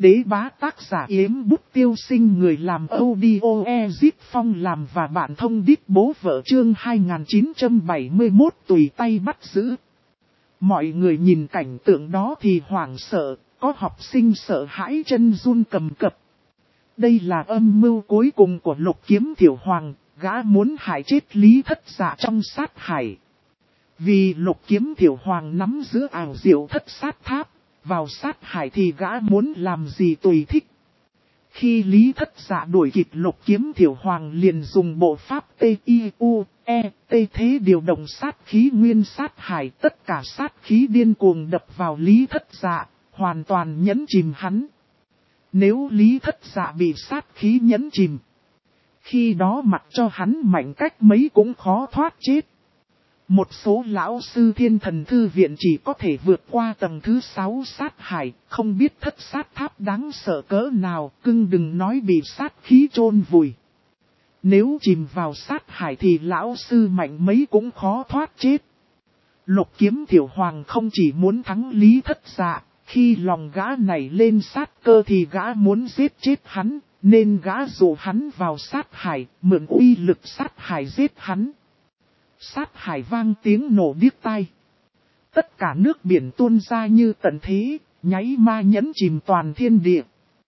Đế bá tác giả Yếm Bút Tiêu Sinh, người làm audio Ezip Phong làm và bạn thông đít bố vợ, chương 2971 tùy tay bắt giữ. Mọi người nhìn cảnh tượng đó thì hoảng sợ, có học sinh sợ hãi chân run cầm cập. Đây là âm mưu cuối cùng của Lục Kiếm Thiểu Hoàng, gã muốn hại chết Lý Thất Dạ trong sát hải. Vì Lục Kiếm Thiểu Hoàng nắm giữ ảo diệu thất sát tháp, vào sát hải thì gã muốn làm gì tùy thích. Khi Lý Thất Dạ đuổi kịp Lục Kiếm Thiểu Hoàng liền dùng bộ pháp T-I-U-E-T thế điều động sát khí nguyên sát hải, tất cả sát khí điên cuồng đập vào Lý Thất Dạ, hoàn toàn nhấn chìm hắn. Nếu Lý Thất Dạ bị sát khí nhấn chìm, khi đó mặc cho hắn mạnh cách mấy cũng khó thoát chết. Một số lão sư Thiên Thần Thư Viện chỉ có thể vượt qua tầng thứ 6 sát hải, không biết thất sát tháp đáng sợ cỡ nào, cưng đừng nói bị sát khí chôn vùi. Nếu chìm vào sát hải thì lão sư mạnh mấy cũng khó thoát chết. Lục Kiếm Thiểu Hoàng không chỉ muốn thắng Lý Thất Dạ, khi lòng gã này lên sát cơ thì gã muốn giết chết hắn, nên gã dụ hắn vào sát hải, mượn uy lực sát hải giết hắn. Sát hải vang tiếng nổ điếc tai. Tất cả nước biển tuôn ra như tận thế, nháy ma nhấn chìm toàn thiên địa.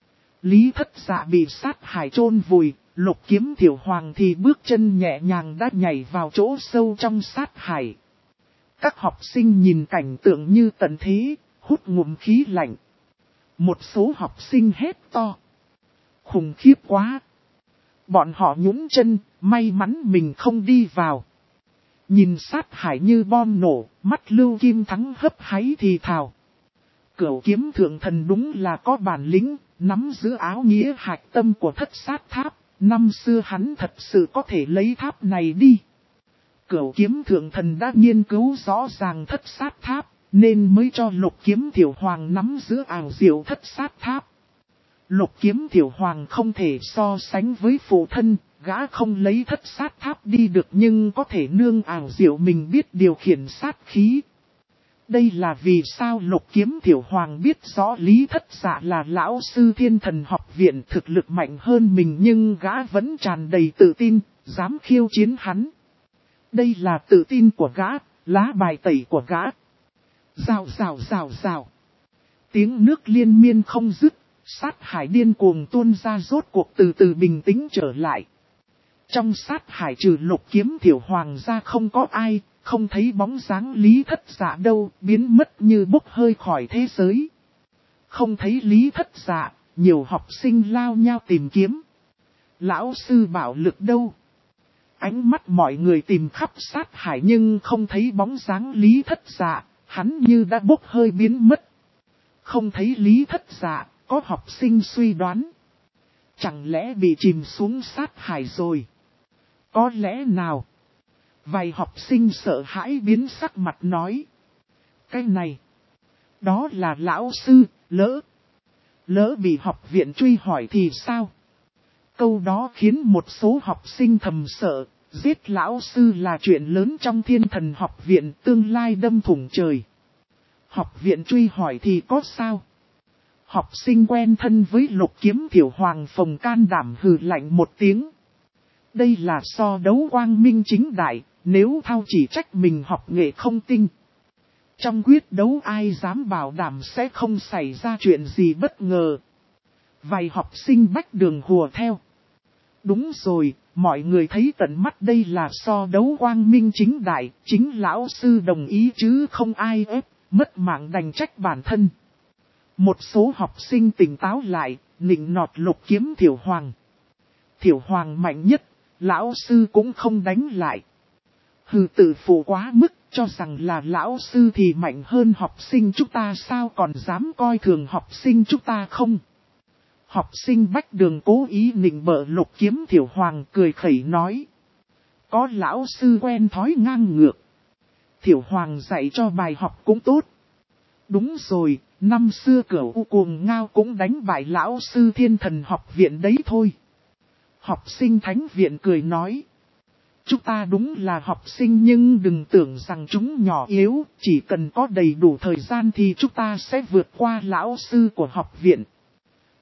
Lý Thất Dạ bị sát hải chôn vùi, Lục Kiếm Thiểu Hoàng thì bước chân nhẹ nhàng đã nhảy vào chỗ sâu trong sát hải. Các học sinh nhìn cảnh tượng như tận thế, hút ngụm khí lạnh. Một số học sinh hét to: khủng khiếp quá! Bọn họ nhún chân, may mắn mình không đi vào. Nhìn sát hải như bom nổ, mắt Lưu Kim Thắng hấp háy thì thào: Cửu Kiếm Thượng Thần đúng là có bản lĩnh, nắm giữ áo nghĩa hạch tâm của thất sát tháp. Năm xưa hắn thật sự có thể lấy tháp này đi. Cửu Kiếm Thượng Thần đã nghiên cứu rõ ràng thất sát tháp, nên mới cho Lục Kiếm Thiểu Hoàng nắm giữ ảo diệu thất sát tháp. Lục Kiếm Thiểu Hoàng không thể so sánh với phụ thân, gã không lấy thất sát tháp đi được nhưng có thể nương ảo diệu mình biết điều khiển sát khí. Đây là vì sao Lục Kiếm Thiểu Hoàng biết rõ Lý Thất Dạ là lão sư Thiên Thần Học Viện thực lực mạnh hơn mình nhưng gã vẫn tràn đầy tự tin, dám khiêu chiến hắn. Đây là tự tin của gã, lá bài tẩy của gã. Rào rào rào rào. Tiếng nước liên miên không dứt, sát hải điên cuồng tuôn ra rốt cuộc từ từ bình tĩnh trở lại. Trong sát hải trừ Lục Kiếm Thiểu Hoàng ra không có ai, không thấy bóng dáng Lý Thất Dạ đâu, biến mất như bốc hơi khỏi thế giới. Không thấy Lý Thất Dạ, nhiều học sinh lao nhau tìm kiếm. Lão sư bảo lực đâu? Ánh mắt mọi người tìm khắp sát hải nhưng không thấy bóng dáng Lý Thất Dạ, hắn như đã bốc hơi biến mất. Không thấy Lý Thất Dạ, có học sinh suy đoán. Chẳng lẽ bị chìm xuống sát hải rồi? Có lẽ nào? Vài học sinh sợ hãi biến sắc mặt nói: cái này, đó là lão sư, lỡ bị học viện truy hỏi thì sao? Câu đó khiến một số học sinh thầm sợ, giết lão sư là chuyện lớn trong Thiên Thần Học Viện, tương lai đâm thủng trời. Học viện truy hỏi thì có sao? Học sinh quen thân với Lục Kiếm Thiểu Hoàng phồng can đảm hừ lạnh một tiếng. Đây là so đấu quang minh chính đại, nếu thao chỉ trách mình học nghệ không tinh. Trong quyết đấu ai dám bảo đảm sẽ không xảy ra chuyện gì bất ngờ. Vài học sinh bách đường hùa theo. Đúng rồi, mọi người thấy tận mắt đây là so đấu quang minh chính đại, chính lão sư đồng ý chứ không ai ép, mất mạng đành trách bản thân. Một số học sinh tỉnh táo lại, nịnh nọt Lục Kiếm Thiểu Hoàng. Thiểu Hoàng mạnh nhất, lão sư cũng không đánh lại. Hừ, tự phụ quá mức, cho rằng là lão sư thì mạnh hơn học sinh chúng ta sao còn dám coi thường học sinh chúng ta không? Học sinh bách đường cố ý nịnh bợ Lục Kiếm Thiểu Hoàng cười khẩy nói: có lão sư quen thói ngang ngược. Thiểu Hoàng dạy cho bài học cũng tốt. Đúng rồi, năm xưa Cửu U Cuồng Ngao cũng đánh bại lão sư Thiên Thần Học Viện đấy thôi. Học sinh Thánh Viện cười nói: chúng ta đúng là học sinh nhưng đừng tưởng rằng chúng nhỏ yếu, chỉ cần có đầy đủ thời gian thì chúng ta sẽ vượt qua lão sư của học viện.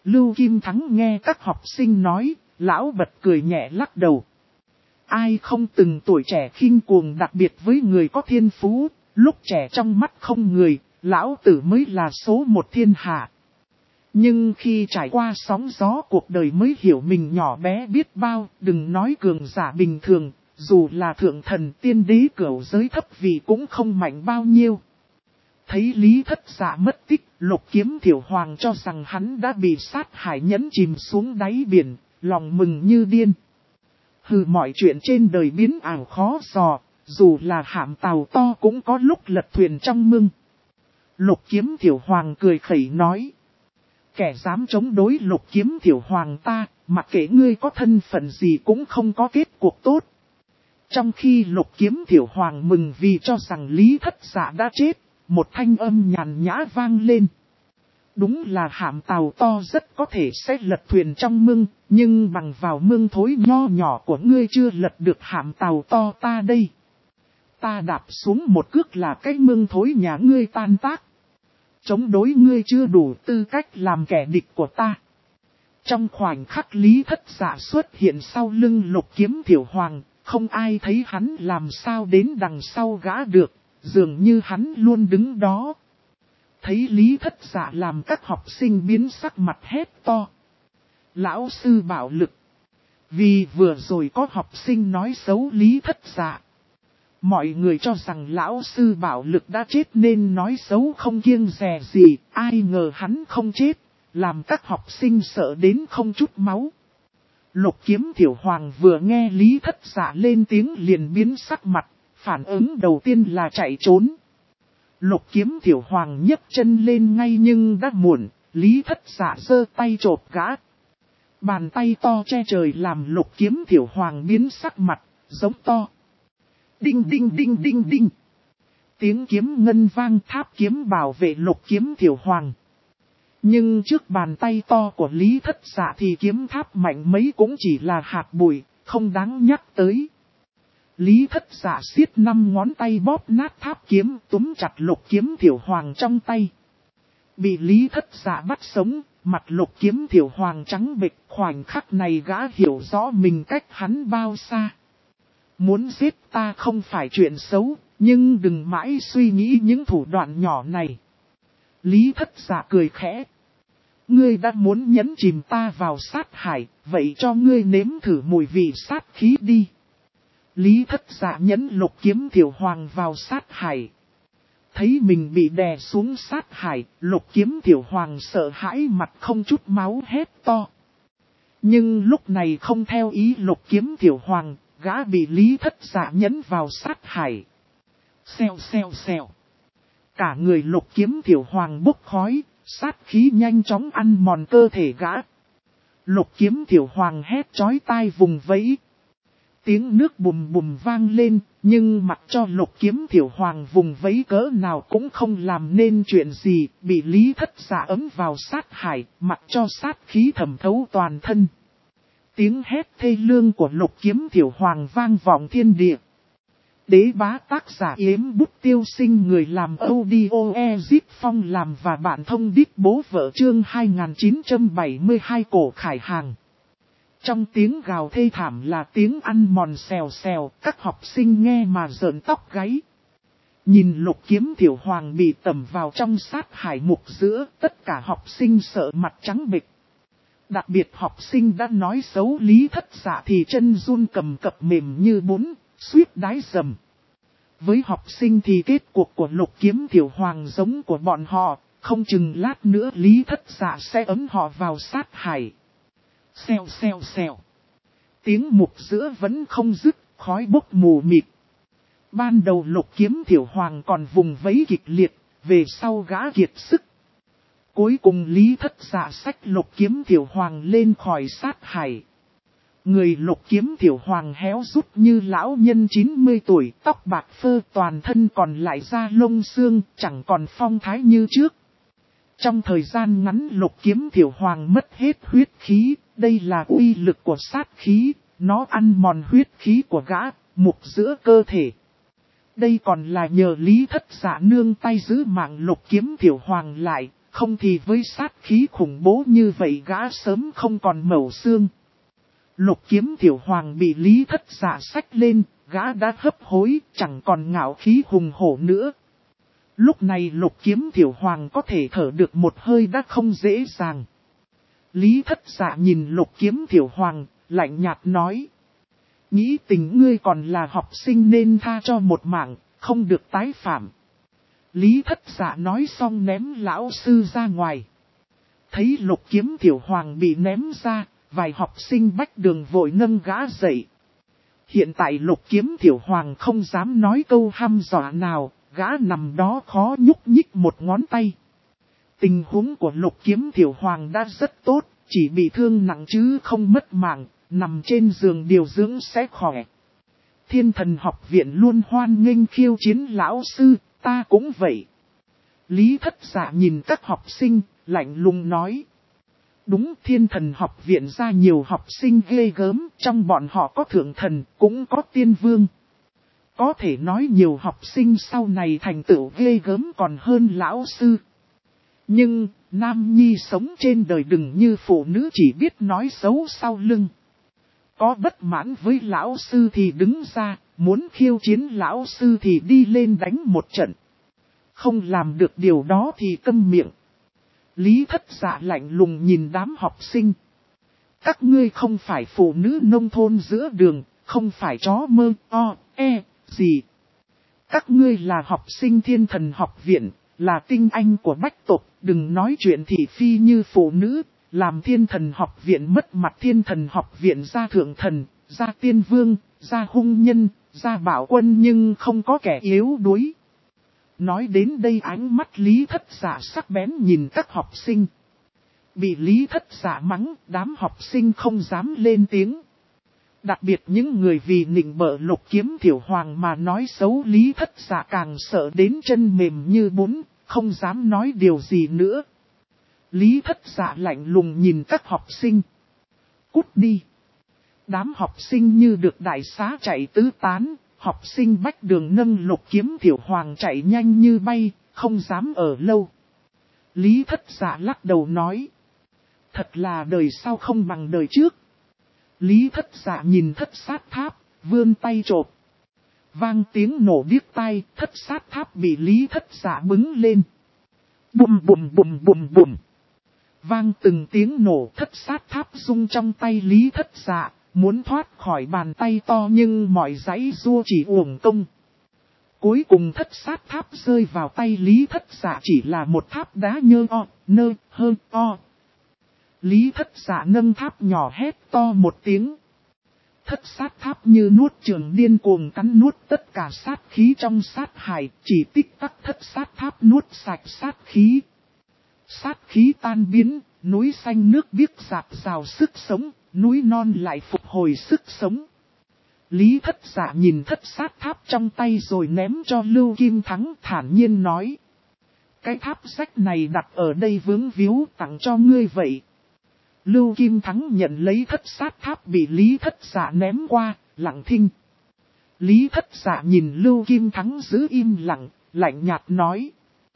Lưu Kim Thắng nghe các học sinh nói, lão bật cười nhẹ lắc đầu. Ai không từng tuổi trẻ khinh cuồng, đặc biệt với người có thiên phú, lúc trẻ trong mắt không người, lão tử mới là số một thiên hạ. Nhưng khi trải qua sóng gió cuộc đời mới hiểu mình nhỏ bé biết bao, đừng nói cường giả bình thường, dù là thượng thần tiên đế cửu giới thấp vì cũng không mạnh bao nhiêu. Thấy Lý Thất Dạ mất tích, Lục Kiếm Thiểu Hoàng cho rằng hắn đã bị sát hải nhẫn chìm xuống đáy biển, lòng mừng như điên. Hừ, mọi chuyện trên đời biến ảo khó dò, dù là hạm tàu to cũng có lúc lật thuyền trong mưng. Lục Kiếm Thiểu Hoàng cười khẩy nói. Kẻ dám chống đối Lục Kiếm Thiểu Hoàng ta, mặc kệ ngươi có thân phận gì cũng không có kết cuộc tốt. Trong khi Lục Kiếm Thiểu Hoàng mừng vì cho rằng Lý Thất Dạ đã chết, một thanh âm nhàn nhã vang lên. Đúng là hạm tàu to rất có thể sẽ lật thuyền trong mương, nhưng bằng vào mương thối nho nhỏ của ngươi chưa lật được hạm tàu to ta đây. Ta đạp xuống một cước là cái mương thối nhà ngươi tan tác. Chống đối ngươi chưa đủ tư cách làm kẻ địch của ta. Trong khoảnh khắc Lý Thất Dạ xuất hiện sau lưng Lục Kiếm Thiểu Hoàng, không ai thấy hắn làm sao đến đằng sau gã được, dường như hắn luôn đứng đó. Thấy Lý Thất Dạ làm các học sinh biến sắc mặt hét to. Lão sư bạo lực. Vì vừa rồi có học sinh nói xấu Lý Thất Dạ. Mọi người cho rằng lão sư bạo lực đã chết nên nói xấu không kiêng dè gì, ai ngờ hắn không chết, làm các học sinh sợ đến không chút máu. Lục Kiếm Thiểu Hoàng vừa nghe Lý Thất Dạ lên tiếng liền biến sắc mặt, phản ứng đầu tiên là chạy trốn. Lục Kiếm Thiểu Hoàng nhấc chân lên ngay nhưng đã muộn, Lý Thất Dạ giơ tay chộp gã. Bàn tay to che trời làm Lục Kiếm Thiểu Hoàng biến sắc mặt, giống to. Đinh đinh đinh đinh đinh. Tiếng kiếm ngân vang, tháp kiếm bảo vệ Lục Kiếm Thiểu Hoàng. Nhưng trước bàn tay to của Lý Thất Dạ thì kiếm tháp mạnh mấy cũng chỉ là hạt bụi, không đáng nhắc tới. Lý Thất Dạ siết 5 ngón tay bóp nát tháp kiếm, túm chặt Lục Kiếm Thiểu Hoàng trong tay. Bị Lý Thất Dạ bắt sống, mặt Lục Kiếm Thiểu Hoàng trắng bệch, khoảnh khắc này gã hiểu rõ mình cách hắn bao xa. Muốn giết ta không phải chuyện xấu, nhưng đừng mãi suy nghĩ những thủ đoạn nhỏ này. Lý Thất Dạ cười khẽ. Ngươi đã muốn nhấn chìm ta vào sát hải, vậy cho ngươi nếm thử mùi vị sát khí đi. Lý Thất Dạ nhấn Lục Kiếm Thiểu Hoàng vào sát hải. Thấy mình bị đè xuống sát hải, Lục Kiếm Thiểu Hoàng sợ hãi mặt không chút máu hét to. Nhưng lúc này không theo ý Lục Kiếm Thiểu Hoàng, gã bị Lý Thất Dạ nhấn vào sát hải. Xèo xèo xèo. Cả người Lục Kiếm Thiểu Hoàng bốc khói, sát khí nhanh chóng ăn mòn cơ thể gã. Lục Kiếm Thiểu Hoàng hét chói tai vùng vẫy. Tiếng nước bùm bùm vang lên, nhưng mặc cho Lục Kiếm Thiểu Hoàng vùng vẫy cỡ nào cũng không làm nên chuyện gì, bị Lý Thất Dạ ấm vào sát hải, mặc cho sát khí thẩm thấu toàn thân. Tiếng hét thê lương của Lục Kiếm Thiểu Hoàng vang vọng thiên địa. Đế bá tác giả Yếm Bút Tiêu Sinh, người làm audio Ezip Phong làm và bạn thông đít bố vợ chương 2972 Cổ Khải Hàng. Trong tiếng gào thê thảm là tiếng ăn mòn xèo xèo, các học sinh nghe mà rợn tóc gáy. Nhìn Lục Kiếm Thiểu Hoàng bị tẩm vào trong sát hải mục giữa, tất cả học sinh sợ mặt trắng bệch. Đặc biệt học sinh đã nói xấu Lý Thất Dạ thì chân run cầm cập mềm như bún, suýt đái dầm. Với học sinh thì kết cuộc của Lục Kiếm Thiểu Hoàng giống của bọn họ, không chừng lát nữa Lý Thất Dạ sẽ ấm họ vào sát hải. Xèo xèo xèo. Tiếng mục giữa vẫn không dứt, khói bốc mù mịt. Ban đầu Lục Kiếm Thiểu Hoàng còn vùng vẫy kịch liệt, về sau gã kiệt sức. Cuối cùng Lý Thất Dạ xách Lục Kiếm Thiểu Hoàng lên khỏi sát hải. Người Lục Kiếm Thiểu Hoàng héo rút như lão nhân 90 tuổi, tóc bạc phơ, toàn thân còn lại da lông xương, chẳng còn phong thái như trước. Trong thời gian ngắn Lục Kiếm Thiểu Hoàng mất hết huyết khí, đây là uy lực của sát khí, nó ăn mòn huyết khí của gã, mục giữa cơ thể. Đây còn là nhờ Lý Thất Dạ nương tay giữ mạng Lục Kiếm Thiểu Hoàng lại, không thì với sát khí khủng bố như vậy gã sớm không còn mẩu xương. Lục Kiếm Tiểu Hoàng bị Lý Thất Dạ xách lên, gã đã hấp hối, chẳng còn ngạo khí hùng hổ nữa. Lúc này Lục Kiếm Tiểu Hoàng có thể thở được một hơi đã không dễ dàng. Lý Thất Dạ nhìn Lục Kiếm Tiểu Hoàng, lạnh nhạt nói. Nghĩ tình ngươi còn là học sinh nên tha cho một mạng, không được tái phạm. Lý Thất Dạ nói xong ném lão sư ra ngoài. Thấy Lục Kiếm Tiểu Hoàng bị ném ra, vài học sinh bách đường vội nâng gã dậy. Hiện tại Lục Kiếm Tiểu Hoàng không dám nói câu hăm dọa nào, gã nằm đó khó nhúc nhích một ngón tay. Tình huống của Lục Kiếm Tiểu Hoàng đã rất tốt, chỉ bị thương nặng chứ không mất mạng, nằm trên giường điều dưỡng sẽ khỏe. Thiên Thần Học Viện luôn hoan nghênh khiêu chiến lão sư, ta cũng vậy. Lý Thất Dạ nhìn các học sinh, lạnh lùng nói. Đúng, Thiên Thần Học Viện ra nhiều học sinh ghê gớm, trong bọn họ có thượng thần, cũng có tiên vương. Có thể nói nhiều học sinh sau này thành tựu ghê gớm còn hơn lão sư. Nhưng, nam nhi sống trên đời đừng như phụ nữ chỉ biết nói xấu sau lưng. Có bất mãn với lão sư thì đứng ra, muốn khiêu chiến lão sư thì đi lên đánh một trận. Không làm được điều đó thì câm miệng. Lý Thất Dạ lạnh lùng nhìn đám học sinh. Các ngươi không phải phụ nữ nông thôn giữa đường, không phải chó mơ, gì. Các ngươi là học sinh Thiên Thần Học Viện, là tinh anh của bách tộc, đừng nói chuyện thị phi như phụ nữ, làm Thiên Thần Học Viện mất mặt. Thiên Thần Học Viện ra thượng thần, ra tiên vương, ra hung nhân, ra bảo quân nhưng không có kẻ yếu đuối. Nói đến đây ánh mắt Lý Thất Dạ sắc bén nhìn các học sinh. Bị Lý Thất Dạ mắng, đám học sinh không dám lên tiếng. Đặc biệt những người vì nịnh bợ Lục Kiếm Tiểu Hoàng mà nói xấu Lý Thất Dạ càng sợ đến chân mềm như bún, không dám nói điều gì nữa. Lý Thất Dạ lạnh lùng nhìn các học sinh. Cút đi. Đám học sinh như được đại xá chạy tứ tán, học sinh bách đường nâng Lục Kiếm Tiểu Hoàng chạy nhanh như bay, không dám ở lâu. Lý Thất Dạ lắc đầu nói. Thật là đời sau không bằng đời trước. Lý Thất Dạ nhìn Thất Sát Tháp, vươn tay chộp. Vang tiếng nổ điếc tai, Thất Sát Tháp bị Lý Thất Dạ bứng lên. Bùm bùm bùm bùm bùm. Vang từng tiếng nổ, Thất Sát Tháp rung trong tay Lý Thất Dạ, muốn thoát khỏi bàn tay to nhưng mọi giãy giụa chỉ uổng công. Cuối cùng Thất Sát Tháp rơi vào tay Lý Thất Dạ chỉ là một tháp đá nhơ nơ hơn o. Lý Thất Dạ nâng tháp nhỏ hét to một tiếng. Thất Sát Tháp như nuốt chửng điên cuồng cắn nuốt tất cả sát khí trong sát hải, chỉ tích tắc Thất Sát Tháp nuốt sạch sát khí. Sát khí tan biến, núi xanh nước biếc rạc rào sức sống, núi non lại phục hồi sức sống. Lý Thất Dạ nhìn Thất Sát Tháp trong tay rồi ném cho Lưu Kim Thắng, thản nhiên nói. Cái tháp sách này đặt ở đây vướng víu, tặng cho ngươi vậy. Lưu Kim Thắng nhận lấy Thất Sát Tháp bị Lý Thất Dạ ném qua, lặng thinh. Lý Thất Dạ nhìn Lưu Kim Thắng giữ im lặng, lạnh nhạt nói.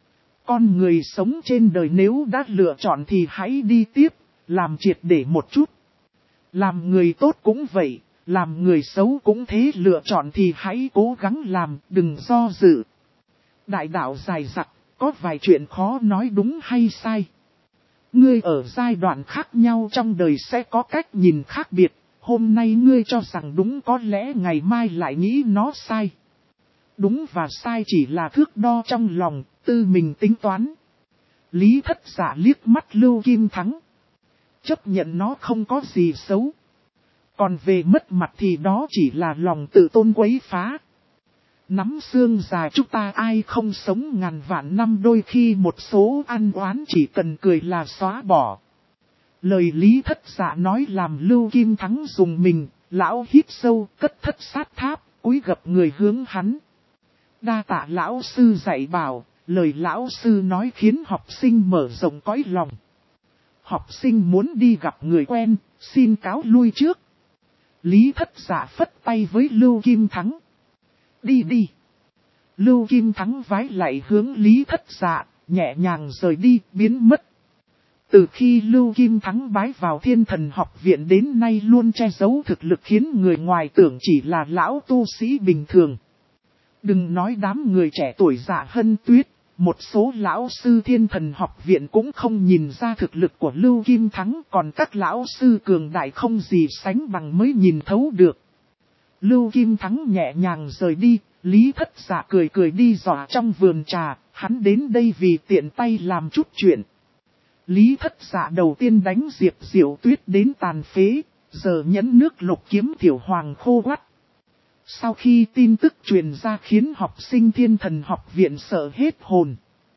Con người sống trên đời nếu đã lựa chọn thì hãy đi tiếp, làm triệt để một chút. Làm người tốt cũng vậy, làm người xấu cũng thế, lựa chọn thì hãy cố gắng làm, đừng do dự. Đại đạo dài dặc, có vài chuyện khó nói đúng hay sai. Ngươi ở giai đoạn khác nhau trong đời sẽ có cách nhìn khác biệt, hôm nay ngươi cho rằng đúng có lẽ ngày mai lại nghĩ nó sai. Đúng và sai chỉ là thước đo trong lòng, tư mình tính toán. Lý Thất Dạ liếc mắt Lưu Kim Thắng. Chấp nhận nó không có gì xấu. Còn về mất mặt thì đó chỉ là lòng tự tôn quấy phá. Nắm xương già chúng ta ai không sống ngàn vạn năm, đôi khi một số ăn oán chỉ cần cười là xóa bỏ. Lời Lý Thất Dạ nói làm Lưu Kim Thắng dùng mình, lão hít sâu cất Thất Sát Tháp, cúi gập người hướng hắn. Đa tạ lão sư dạy bảo, lời lão sư nói khiến học sinh mở rộng cõi lòng. Học sinh muốn đi gặp người quen, xin cáo lui trước. Lý Thất Dạ phất tay với Lưu Kim Thắng. Đi đi. Lưu Kim Thắng vái lại hướng Lý Thất Dạ, nhẹ nhàng rời đi, biến mất. Từ khi Lưu Kim Thắng bái vào Thiên Thần Học Viện đến nay luôn che giấu thực lực khiến người ngoài tưởng chỉ là lão tu sĩ bình thường. Đừng nói đám người trẻ tuổi Dạ Hân Tuyết, một số lão sư Thiên Thần Học Viện cũng không nhìn ra thực lực của Lưu Kim Thắng, còn các lão sư cường đại không gì sánh bằng mới nhìn thấu được. Lưu Kim Thắng nhẹ nhàng rời đi, Lý Thất Dạ cười cười đi dò trong vườn trà, hắn đến đây vì tiện tay làm chút chuyện. Lý Thất Dạ đầu tiên đánh Diệp Diệu Tuyết đến tàn phế, giờ nhẫn nước Lục Kiếm Tiểu Hoàng khô quắt. Sau khi tin tức truyền ra khiến học sinh Thiên Thần Học Viện sợ hết hồn.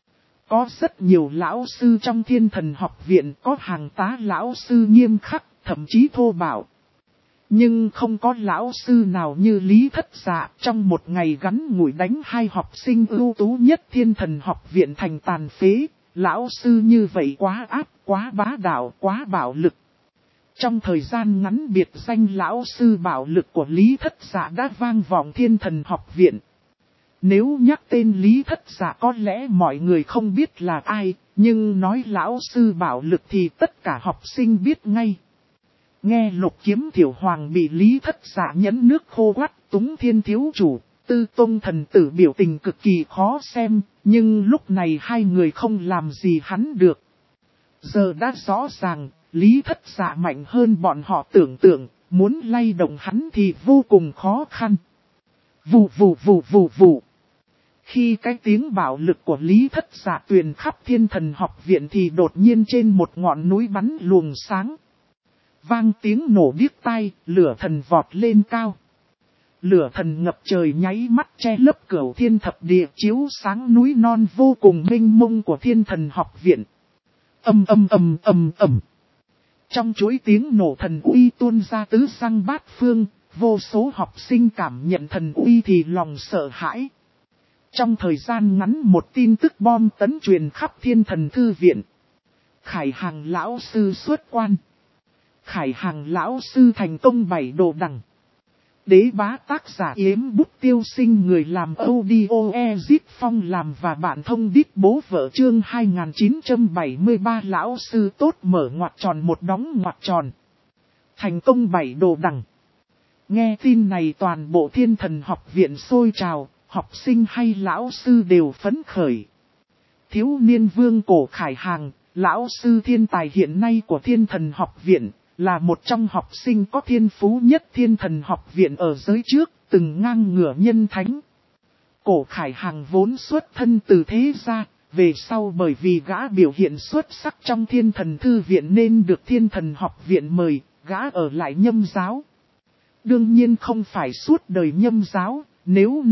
Có rất nhiều lão sư trong Thiên Thần Học Viện, có hàng tá lão sư nghiêm khắc, thậm chí thô bạo. Nhưng không có lão sư nào như Lý Thất Dạ, trong một ngày ngắn ngủi đánh 2 học sinh ưu tú nhất Thiên Thần Học Viện thành tàn phế. Lão sư như vậy quá áp, quá bá đạo, quá bạo lực. Trong thời gian ngắn biệt danh lão sư bạo lực của Lý Thất Dạ đã vang vọng Thiên Thần Học Viện. Nếu nhắc tên Lý Thất Dạ có lẽ mọi người không biết là ai, nhưng nói lão sư bạo lực thì tất cả học sinh biết ngay. Nghe Lục Kiếm Tiểu Hoàng bị Lý Thất Dạ nhẫn nước khô quắt, Túng Thiên thiếu chủ, Tư Tông thần tử biểu tình cực kỳ khó xem, nhưng lúc này hai người không làm gì hắn được. Giờ đã rõ ràng, Lý Thất Dạ mạnh hơn bọn họ tưởng tượng, muốn lay động hắn thì vô cùng khó khăn. Vù vù vù vù vù. Khi cái tiếng bạo lực của Lý Thất Dạ truyền khắp Thiên Thần Học Viện thì đột nhiên trên một ngọn núi bắn luồng sáng. Vang tiếng nổ điếc tai, lửa thần vọt lên cao. Lửa thần ngập trời nháy mắt che lấp cửu thiên thập địa, chiếu sáng núi non vô cùng mênh mông của Thiên Thần Học Viện. Ầm ầm ầm ầm ầm. Trong chuỗi tiếng nổ thần uy tuôn ra tứ sang bát phương, vô số học sinh cảm nhận thần uy thì lòng sợ hãi. Trong thời gian ngắn một tin tức bom tấn truyền khắp Thiên Thần Thư Viện. Khải Hàng lão sư xuất quan. Khải Hàng lão sư thành công 7 đồ đằng. Đế bá tác giả Yếm Bút Tiêu Sinh, người làm audio Ezip Phong làm và bạn thông đít bố vợ chương 2973 lão sư tốt mở ngoặc tròn một đóng ngoặc tròn. Thành công 7 đồ đằng. Nghe tin này toàn bộ Thiên Thần Học Viện sôi trào, học sinh hay lão sư đều phấn khởi. Thiếu niên vương Cổ Khải Hàng, lão sư thiên tài hiện nay của Thiên Thần Học Viện, là một trong học sinh có thiên phú nhất Thiên Thần Học Viện ở giới trước, từng ngang ngửa nhân thánh. Cổ Khải Hàng vốn xuất thân từ thế gia, về sau bởi vì gã biểu hiện xuất sắc trong Thiên Thần Thư Viện nên được Thiên Thần Học Viện mời, gã ở lại Nhâm giáo. Đương nhiên không phải suốt đời Nhâm giáo, nếu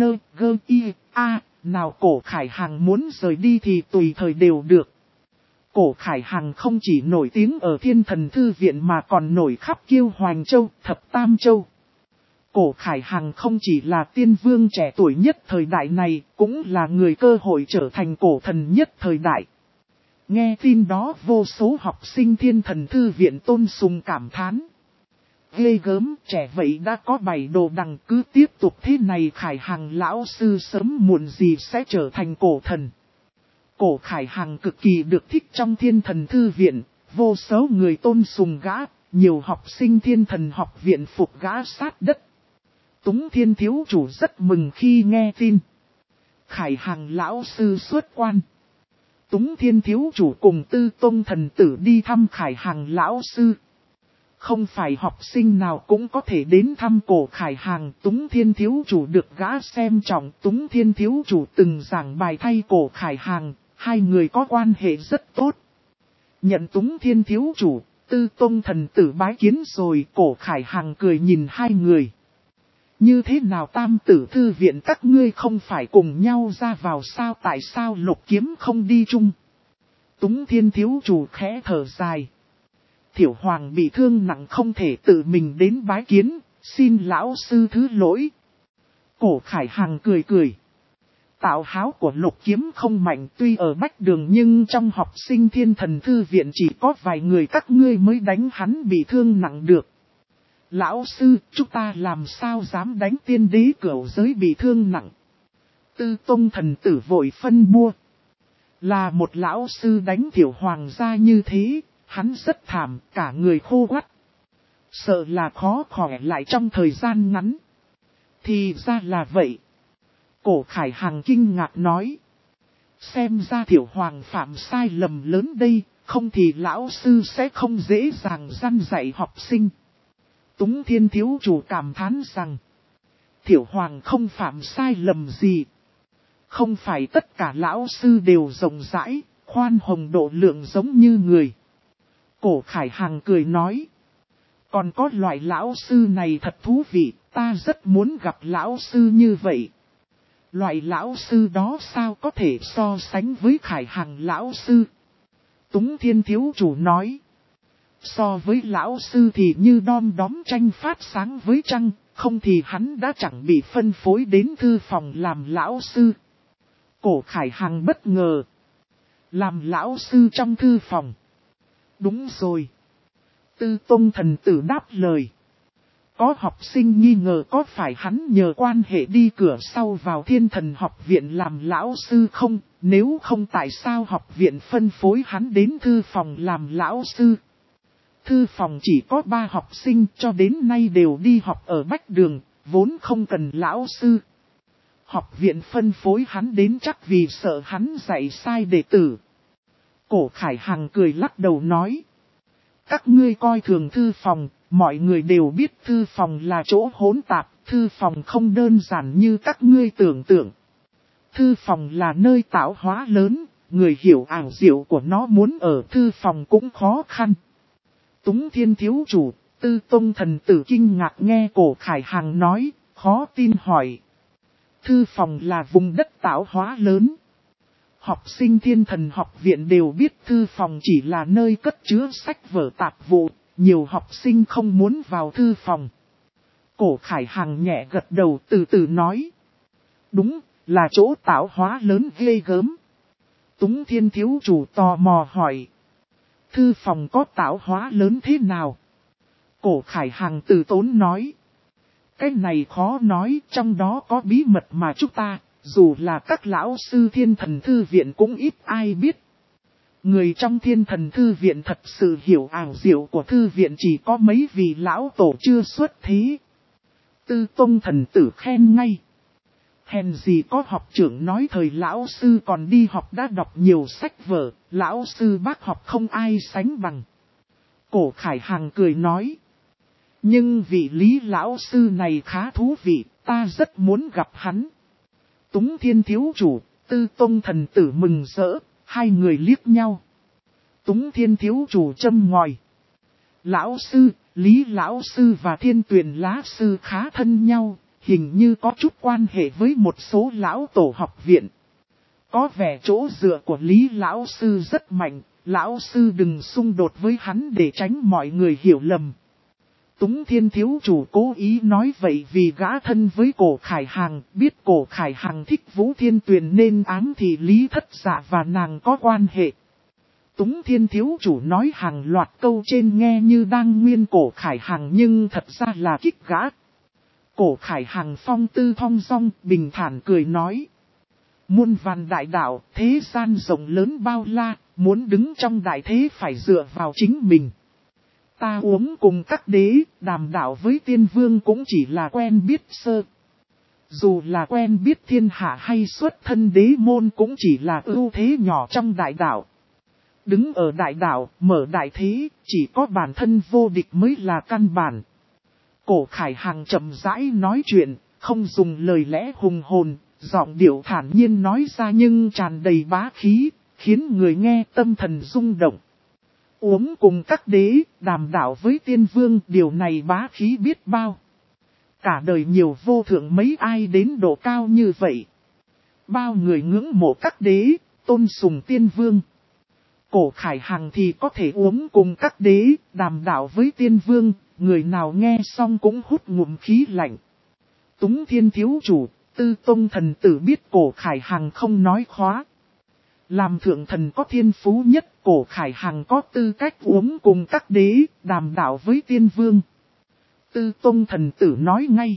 nào Cổ Khải Hàng muốn rời đi thì tùy thời đều được. Cổ Khải Hàng không chỉ nổi tiếng ở Thiên Thần Thư Viện mà còn nổi khắp Kiêu Hoành Châu, Thập Tam Châu. Cổ Khải Hàng không chỉ là tiên vương trẻ tuổi nhất thời đại này, cũng là người cơ hội trở thành cổ thần nhất thời đại. Nghe tin đó vô số học sinh Thiên Thần Thư Viện tôn sùng cảm thán. Ghê gớm, trẻ vậy đã có 7 đồ đằng, cứ tiếp tục thế này Khải Hàng lão sư sớm muộn gì sẽ trở thành cổ thần. Cổ Khải Hàng cực kỳ được thích trong Thiên Thần Thư Viện, vô số người tôn sùng gã, nhiều học sinh Thiên Thần Học Viện phục gã sát đất. Túng Thiên thiếu chủ rất mừng khi nghe tin Khải Hàng lão sư xuất quan. Túng Thiên thiếu chủ cùng Tư Tông thần tử đi thăm Khải Hàng lão sư. Không phải học sinh nào cũng có thể đến thăm Cổ Khải Hàng. Túng Thiên thiếu chủ được gã xem trọng. Túng Thiên thiếu chủ từng giảng bài thay Cổ Khải Hàng, hai người có quan hệ rất tốt. Nhận Túng Thiên thiếu chủ, Tư Tông thần tử bái kiến rồi. Cổ Khải Hàng cười nhìn hai người. Như thế nào Tam Tử Thư Viện các ngươi không phải cùng nhau ra vào sao, tại sao Lục Kiếm không đi chung? Túng Thiên thiếu chủ khẽ thở dài. Tiểu Hoàng bị thương nặng không thể tự mình đến bái kiến, xin lão sư thứ lỗi. Cổ Khải Hàng cười cười. Tạo háo của Lục Kiếm không mạnh, tuy ở Bách Đường nhưng trong học sinh Thiên Thần Thư Viện chỉ có vài người các ngươi mới đánh hắn bị thương nặng được. Lão sư, chúng ta làm sao dám đánh tiên đế cửu giới bị thương nặng? Tư Tông thần tử vội phân bua. Là một lão sư đánh Tiểu Hoàng ra như thế, hắn rất thảm, cả người khô quắt. Sợ là khó khỏe lại trong thời gian ngắn. Thì ra là vậy. Cổ Khải Hằng kinh ngạc nói. Xem ra Tiểu Hoàng phạm sai lầm lớn đây, không thì lão sư sẽ không dễ dàng răn dạy học sinh. Túng Thiên thiếu chủ cảm thán rằng, Tiểu Hoàng không phạm sai lầm gì. Không phải tất cả lão sư đều rộng rãi, khoan hồng độ lượng giống như người. Cổ Khải Hằng cười nói. Còn có loại lão sư này thật thú vị, ta rất muốn gặp lão sư như vậy. Loại lão sư đó sao có thể so sánh với Khải Hằng lão sư? Túng Thiên thiếu chủ nói. So với lão sư thì như đom đóm tranh phát sáng với trăng, không thì hắn đã chẳng bị phân phối đến thư phòng làm lão sư. Cổ Khải Hằng bất ngờ. Làm lão sư trong thư phòng. Đúng rồi. Tư Tông thần tử đáp lời. Có học sinh nghi ngờ có phải hắn nhờ quan hệ đi cửa sau vào Thiên Thần học viện làm lão sư không, nếu không tại sao học viện phân phối hắn đến thư phòng làm lão sư. Thư phòng chỉ có 3 học sinh cho đến nay đều đi học ở Bách Đường, vốn không cần lão sư. Học viện phân phối hắn đến chắc vì sợ hắn dạy sai đệ tử. Cổ Khải Hằng cười lắc đầu nói. Các ngươi coi thường thư phòng, mọi người đều biết thư phòng là chỗ hỗn tạp, thư phòng không đơn giản như các ngươi tưởng tượng. Thư phòng là nơi tạo hóa lớn, người hiểu ảo diệu của nó muốn ở thư phòng cũng khó khăn. Túng Thiên thiếu chủ, Tư Tông thần tử kinh ngạc nghe Cổ Khải Hằng nói, khó tin hỏi. Thư phòng là vùng đất tạo hóa lớn. Học sinh Thiên Thần học viện đều biết thư phòng chỉ là nơi cất chứa sách vở tạp vụ, nhiều học sinh không muốn vào thư phòng. Cổ Khải Hằng nhẹ gật đầu từ từ nói. Đúng, là chỗ tạo hóa lớn ghê gớm. Túng Thiên thiếu chủ tò mò hỏi. Thư phòng có tạo hóa lớn thế nào? Cổ Khải Hằng từ tốn nói. Cái này khó nói, trong đó có bí mật mà chúng ta, dù là các lão sư Thiên Thần thư viện cũng ít ai biết. Người trong Thiên Thần thư viện thật sự hiểu ảo diệu của thư viện chỉ có mấy vị lão tổ chưa xuất thế. Tư Tông thần tử khen ngay. Hèn gì có học trưởng nói thời lão sư còn đi học đã đọc nhiều sách vở, lão sư bác học không ai sánh bằng. Cổ Khải Hằng cười nói. Nhưng vị Lý lão sư này khá thú vị, ta rất muốn gặp hắn. Túng Thiên thiếu chủ, Tư Tông thần tử mừng rỡ, hai người liếc nhau. Túng Thiên thiếu chủ châm ngòi. Lão sư, Lý lão sư và Thiên Tuyền lá sư khá thân nhau, hình như có chút quan hệ với một số lão tổ học viện. Có vẻ chỗ dựa của Lý lão sư rất mạnh, lão sư đừng xung đột với hắn để tránh mọi người hiểu lầm. Túng Thiên thiếu chủ cố ý nói vậy vì gã thân với Cổ Khải Hằng, biết Cổ Khải Hằng thích Vũ Thiên Tuyền nên ám thì Lý Thất Dạ và nàng có quan hệ. Túng Thiên thiếu chủ nói hàng loạt câu trên nghe như đang nguyên Cổ Khải Hằng nhưng thật ra là kích gã. Cổ Khải Hằng phong tư thong dong bình thản cười nói. Muôn vàn đại đạo, thế gian rộng lớn bao la, muốn đứng trong đại thế phải dựa vào chính mình. Ta uống cùng các đế, đàm đạo với tiên vương cũng chỉ là quen biết sơ. Dù là quen biết thiên hạ hay xuất thân đế môn cũng chỉ là ưu thế nhỏ trong đại đạo. Đứng ở đại đạo, mở đại thế, chỉ có bản thân vô địch mới là căn bản. Cổ Khải Hằng chậm rãi nói chuyện, không dùng lời lẽ hùng hồn, giọng điệu thản nhiên nói ra nhưng tràn đầy bá khí, khiến người nghe tâm thần rung động. Uống cùng các đế, đàm đạo với tiên vương, điều này bá khí biết bao. Cả đời nhiều vô thượng mấy ai đến độ cao như vậy. Bao người ngưỡng mộ các đế, tôn sùng tiên vương. Cổ Khải Hằng thì có thể uống cùng các đế, đàm đạo với tiên vương, người nào nghe xong cũng hút ngụm khí lạnh. Túng Thiên thiếu chủ, Tư Tông thần tử biết Cổ Khải Hằng không nói khóa. Làm thượng thần có thiên phú nhất, Cổ Khải Hằng có tư cách uống cùng các đế, đàm đạo với tiên vương. Tư Tông thần tử nói ngay.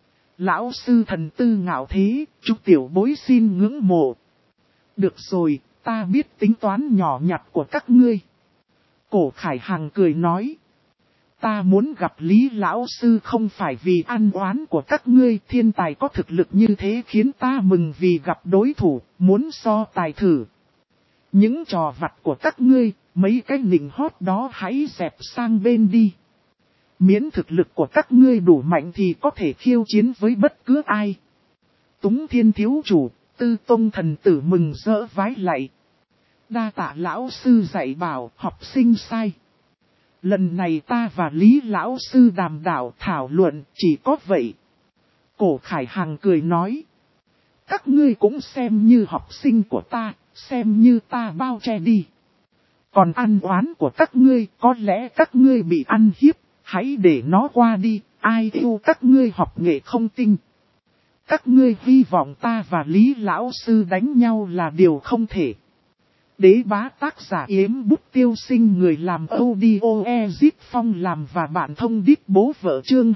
Lão sư thần tư ngạo thế, chúc tiểu bối xin ngưỡng mộ. Được rồi, ta biết tính toán nhỏ nhặt của các ngươi. Cổ Khải Hằng cười nói. Ta muốn gặp Lý Lão Sư không phải vì ăn oán của các ngươi, thiên tài có thực lực như thế khiến ta mừng vì gặp đối thủ, muốn so tài thử. Những trò vặt của các ngươi, mấy cái nịnh hót đó hãy dẹp sang bên đi. Miễn thực lực của các ngươi đủ mạnh thì có thể khiêu chiến với bất cứ ai. Túng Thiên thiếu chủ, Tư Tông thần tử mừng rỡ vái lạy. Đa tạ lão sư dạy bảo, học sinh sai. Lần này ta và Lý Lão Sư đàm đạo thảo luận chỉ có vậy. Cổ Khải Hằng cười nói. Các ngươi cũng xem như học sinh của ta, xem như ta bao che đi. Còn ăn oán của các ngươi, có lẽ các ngươi bị ăn hiếp, hãy để nó qua đi, ai yêu các ngươi học nghệ không tinh. Các ngươi hy vọng ta và Lý Lão Sư đánh nhau là điều không thể. Đế bá tác giả Yếm Bút Tiêu Sinh, người làm audio Ezip Phong làm và bạn thông đít bố vợ chương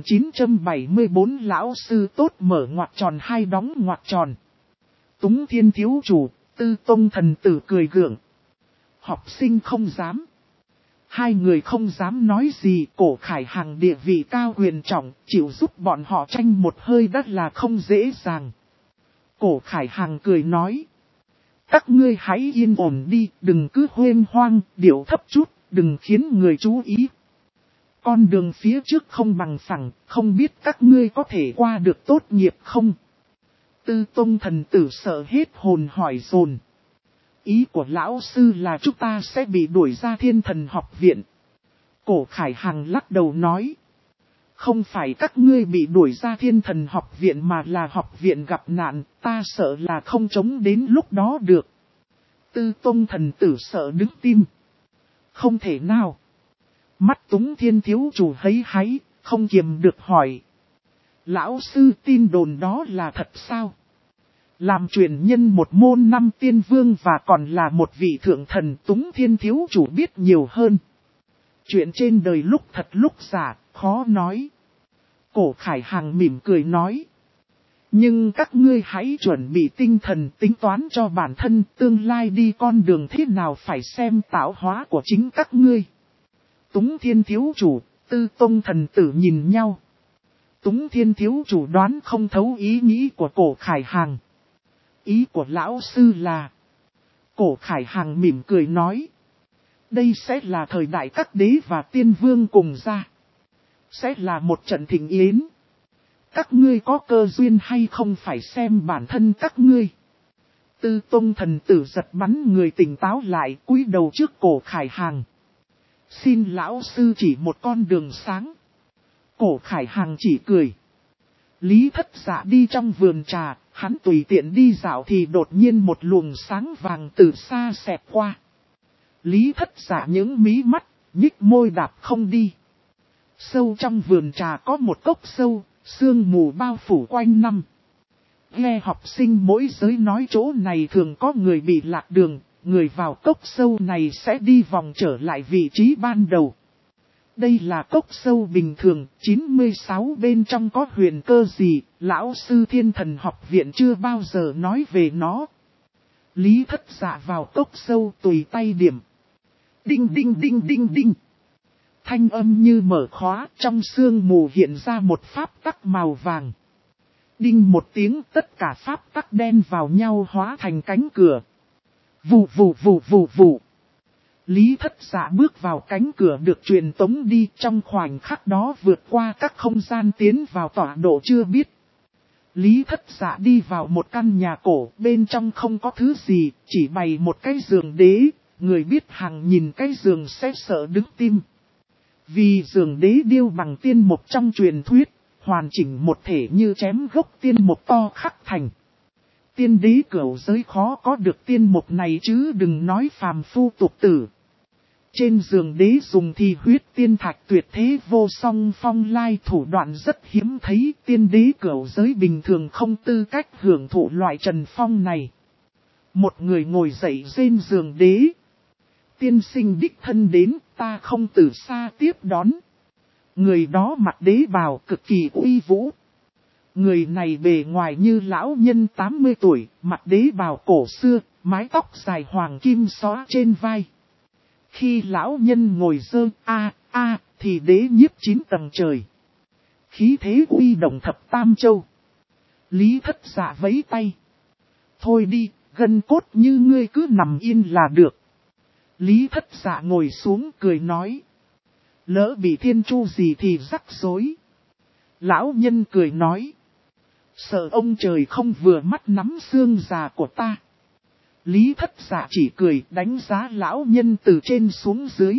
2974 Lão Sư tốt mở ngoặc tròn hai đóng ngoặc tròn. Túng Thiên thiếu chủ, Tư Tông thần tử cười gượng. Học sinh không dám. Hai người không dám nói gì, Cổ Khải Hằng địa vị cao quyền trọng, chịu giúp bọn họ tranh một hơi đất là không dễ dàng. Cổ Khải Hằng cười nói. Các ngươi hãy yên ổn đi, đừng cứ huênh hoang, điệu thấp chút, đừng khiến người chú ý. Con đường phía trước không bằng phẳng, không biết các ngươi có thể qua được tốt nghiệp không? Tư Tông thần tử sợ hết hồn hỏi dồn. Ý của lão sư là chúng ta sẽ bị đuổi ra Thiên Thần học viện. Cổ Khải Hằng lắc đầu nói. Không phải các ngươi bị đuổi ra Thiên Thần học viện mà là học viện gặp nạn, ta sợ là không chống đến lúc đó được. Tư Tông thần tử sợ đứng tim. Không thể nào. Mắt Túng Thiên thiếu chủ hấy háy, không kiềm được hỏi. Lão sư tin đồn đó là thật sao? Làm truyền nhân một môn 5 tiên vương và còn là một vị thượng thần, Túng Thiên thiếu chủ biết nhiều hơn. Chuyện trên đời lúc thật lúc giả, khó nói. Cổ Khải Hằng mỉm cười nói. Nhưng các ngươi hãy chuẩn bị tinh thần tính toán cho bản thân, tương lai đi con đường thế nào phải xem tạo hóa của chính các ngươi. Túng Thiên thiếu chủ, Tư Tông thần tử nhìn nhau. Túng Thiên thiếu chủ đoán không thấu ý nghĩ của Cổ Khải Hằng. Ý của lão sư là. Cổ Khải Hằng mỉm cười nói. Đây sẽ là thời đại các đế và tiên vương cùng ra. Sẽ là một trận thịnh yến. Các ngươi có cơ duyên hay không phải xem bản thân các ngươi. Tư Tông thần tử giật bắn người tỉnh táo lại, cúi đầu trước Cổ Khải Hằng. Xin lão sư chỉ một con đường sáng. Cổ Khải Hằng chỉ cười. Lý Thất Dạ đi trong vườn trà, hắn tùy tiện đi dạo thì đột nhiên một luồng sáng vàng từ xa xẹt qua. Lý Thất Dạ những mí mắt, nhích môi đạp không đi. Sâu trong vườn trà có một cốc sâu, sương mù bao phủ quanh năm. Nghe học sinh mỗi giới nói chỗ này thường có người bị lạc đường, người vào cốc sâu này sẽ đi vòng trở lại vị trí ban đầu. Đây là cốc sâu bình thường, 96 bên trong có huyền cơ gì, lão sư Thiên Thần học viện chưa bao giờ nói về nó. Lý Thất Dạ vào cốc sâu tùy tay điểm. Đinh đinh đinh đinh đinh. Thanh âm như mở khóa, trong sương mù hiện ra một pháp tắc màu vàng. Đinh một tiếng, tất cả pháp tắc đen vào nhau hóa thành cánh cửa. Vù vù vù vù vù. Lý Thất Dạ bước vào cánh cửa được truyền tống đi, trong khoảnh khắc đó vượt qua các không gian tiến vào tọa độ chưa biết. Lý Thất Dạ đi vào một căn nhà cổ, bên trong không có thứ gì, chỉ bày một cái giường đế, người biết hàng nhìn cái giường sẽ sợ đứng tim. Vì giường đế điêu bằng tiên mục trong truyền thuyết, hoàn chỉnh một thể như chém gốc tiên mục to khắc thành. Tiên đế cửu giới khó có được tiên mục này chứ đừng nói phàm phu tục tử. Trên giường đế dùng thì huyết tiên thạch tuyệt thế vô song phong lai thủ đoạn rất hiếm thấy, tiên đế cửu giới bình thường không tư cách hưởng thụ loại trần phong này. Một người ngồi dậy trên giường đế. Tiên sinh đích thân đến, ta không từ xa tiếp đón. Người đó mặc đế bào cực kỳ uy vũ. Người này bề ngoài như lão nhân 80 tuổi, mặc đế bào cổ xưa, mái tóc dài hoàng kim xóa trên vai. Khi lão nhân ngồi dơ thì đế nhiếp 9 tầng trời. Khí thế uy động thập tam châu. Lý Thất Dạ vẫy tay. Thôi đi, gân cốt như ngươi cứ nằm yên là được. Lý Thất Dạ ngồi xuống cười nói. Lỡ bị thiên chu gì thì rắc rối. Lão nhân cười nói. Sợ ông trời không vừa mắt nắm xương già của ta. Lý Thất Dạ chỉ cười đánh giá lão nhân từ trên xuống dưới.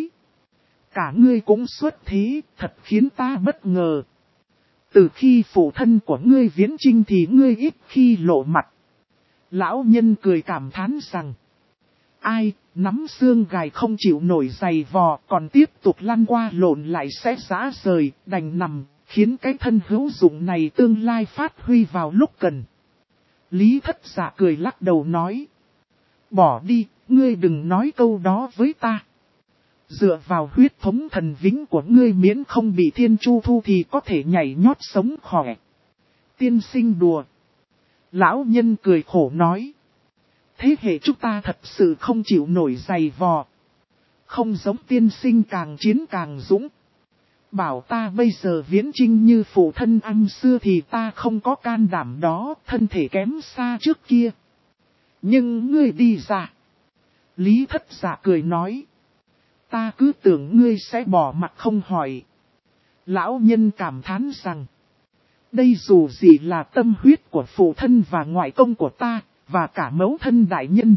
Cả ngươi cũng xuất thế, thật khiến ta bất ngờ. Từ khi phụ thân của ngươi viễn chinh thì ngươi ít khi lộ mặt. Lão nhân cười cảm thán rằng. Ai, nắm xương gài không chịu nổi giày vò, còn tiếp tục lăn qua lộn lại sẽ rã rời, đành nằm, khiến cái thân hữu dụng này tương lai phát huy vào lúc cần. Lý Thất Dạ cười lắc đầu nói. Bỏ đi, ngươi đừng nói câu đó với ta. Dựa vào huyết thống thần vĩnh của ngươi miễn không bị thiên chu thu thì có thể nhảy nhót sống khỏe. Tiên sinh đùa. Lão nhân cười khổ nói. Thế hệ chúng ta thật sự không chịu nổi giày vò. Không giống tiên sinh càng chiến càng dũng. Bảo ta bây giờ viễn chinh như phụ thân anh xưa thì ta không có can đảm đó, thân thể kém xa trước kia. Nhưng ngươi đi ra. Lý Thất Dạ cười nói. Ta cứ tưởng ngươi sẽ bỏ mặt không hỏi. Lão nhân cảm thán rằng. Đây dù gì là tâm huyết của phụ thân và ngoại công của ta, và cả mẫu thân đại nhân.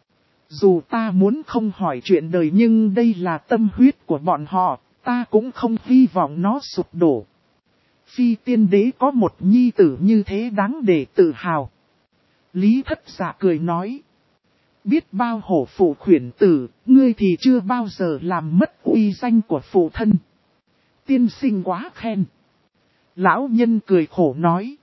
Dù ta muốn không hỏi chuyện đời nhưng đây là tâm huyết của bọn họ, ta cũng không hy vọng nó sụp đổ. Phi tiên đế có một nhi tử như thế đáng để tự hào. Lý Thất Dạ cười nói. Biết bao hổ phụ khuyển tử, ngươi thì chưa bao giờ làm mất uy danh của phụ thân. Tiên sinh quá khen. Lão nhân cười khổ nói.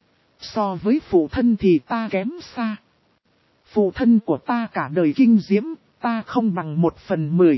So với phụ thân thì ta kém xa. Phụ thân của ta cả đời kinh diễm, ta không bằng 1/10.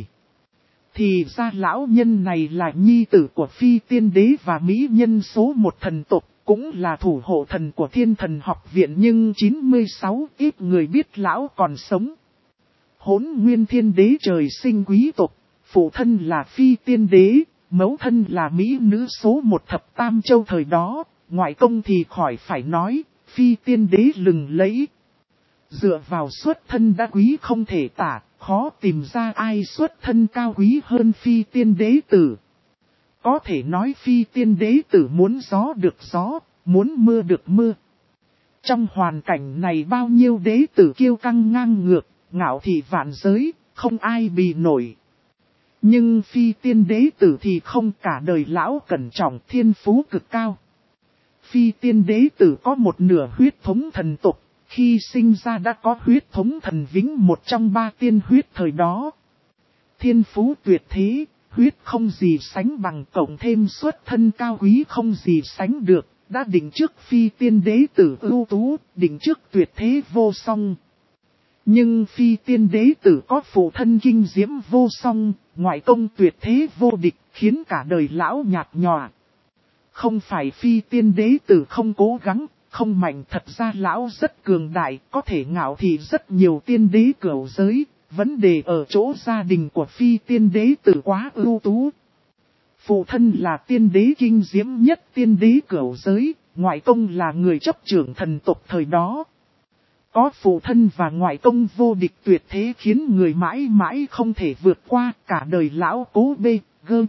Thì ra lão nhân này là nhi tử của phi tiên đế và mỹ nhân số 1 thần tộc, cũng là thủ hộ thần của thiên thần học viện nhưng 96 ít người biết lão còn sống. Hỗn nguyên thiên đế trời sinh quý tộc, phụ thân là phi tiên đế, mẫu thân là mỹ nữ số 1 thập tam châu thời đó, ngoại công thì khỏi phải nói, phi tiên đế lừng lẫy. Dựa vào xuất thân đã quý không thể tả, khó tìm ra ai xuất thân cao quý hơn phi tiên đế tử. Có thể nói phi tiên đế tử muốn gió được gió, muốn mưa được mưa. Trong hoàn cảnh này bao nhiêu đế tử kiêu căng ngang ngược, ngạo thị vạn giới, không ai bì nổi. Nhưng phi tiên đế tử thì không, cả đời lão cẩn trọng thiên phú cực cao. Phi tiên đế tử có một nửa huyết thống thần tộc, khi sinh ra đã có huyết thống thần vĩnh, một trong 3 tiên huyết thời đó. Thiên phú tuyệt thế, huyết không gì sánh bằng, cộng thêm xuất thân cao quý không gì sánh được, đã định trước phi tiên đế tử ưu tú, định trước tuyệt thế vô song. Nhưng phi tiên đế tử có phụ thân kinh diễm vô song, ngoại công tuyệt thế vô địch, khiến cả đời lão nhạt nhòa. Không phải phi tiên đế tử không cố gắng, không mạnh, thật ra lão rất cường đại, có thể ngạo thị rất nhiều tiên đế cửu giới, vấn đề ở chỗ gia đình của phi tiên đế tử quá ưu tú. Phụ thân là tiên đế kinh diễm nhất tiên đế cửu giới, ngoại công là người chấp trưởng thần tộc thời đó. Có phụ thân và ngoại công vô địch tuyệt thế khiến người mãi mãi không thể vượt qua, cả đời lão cố bê, gơ,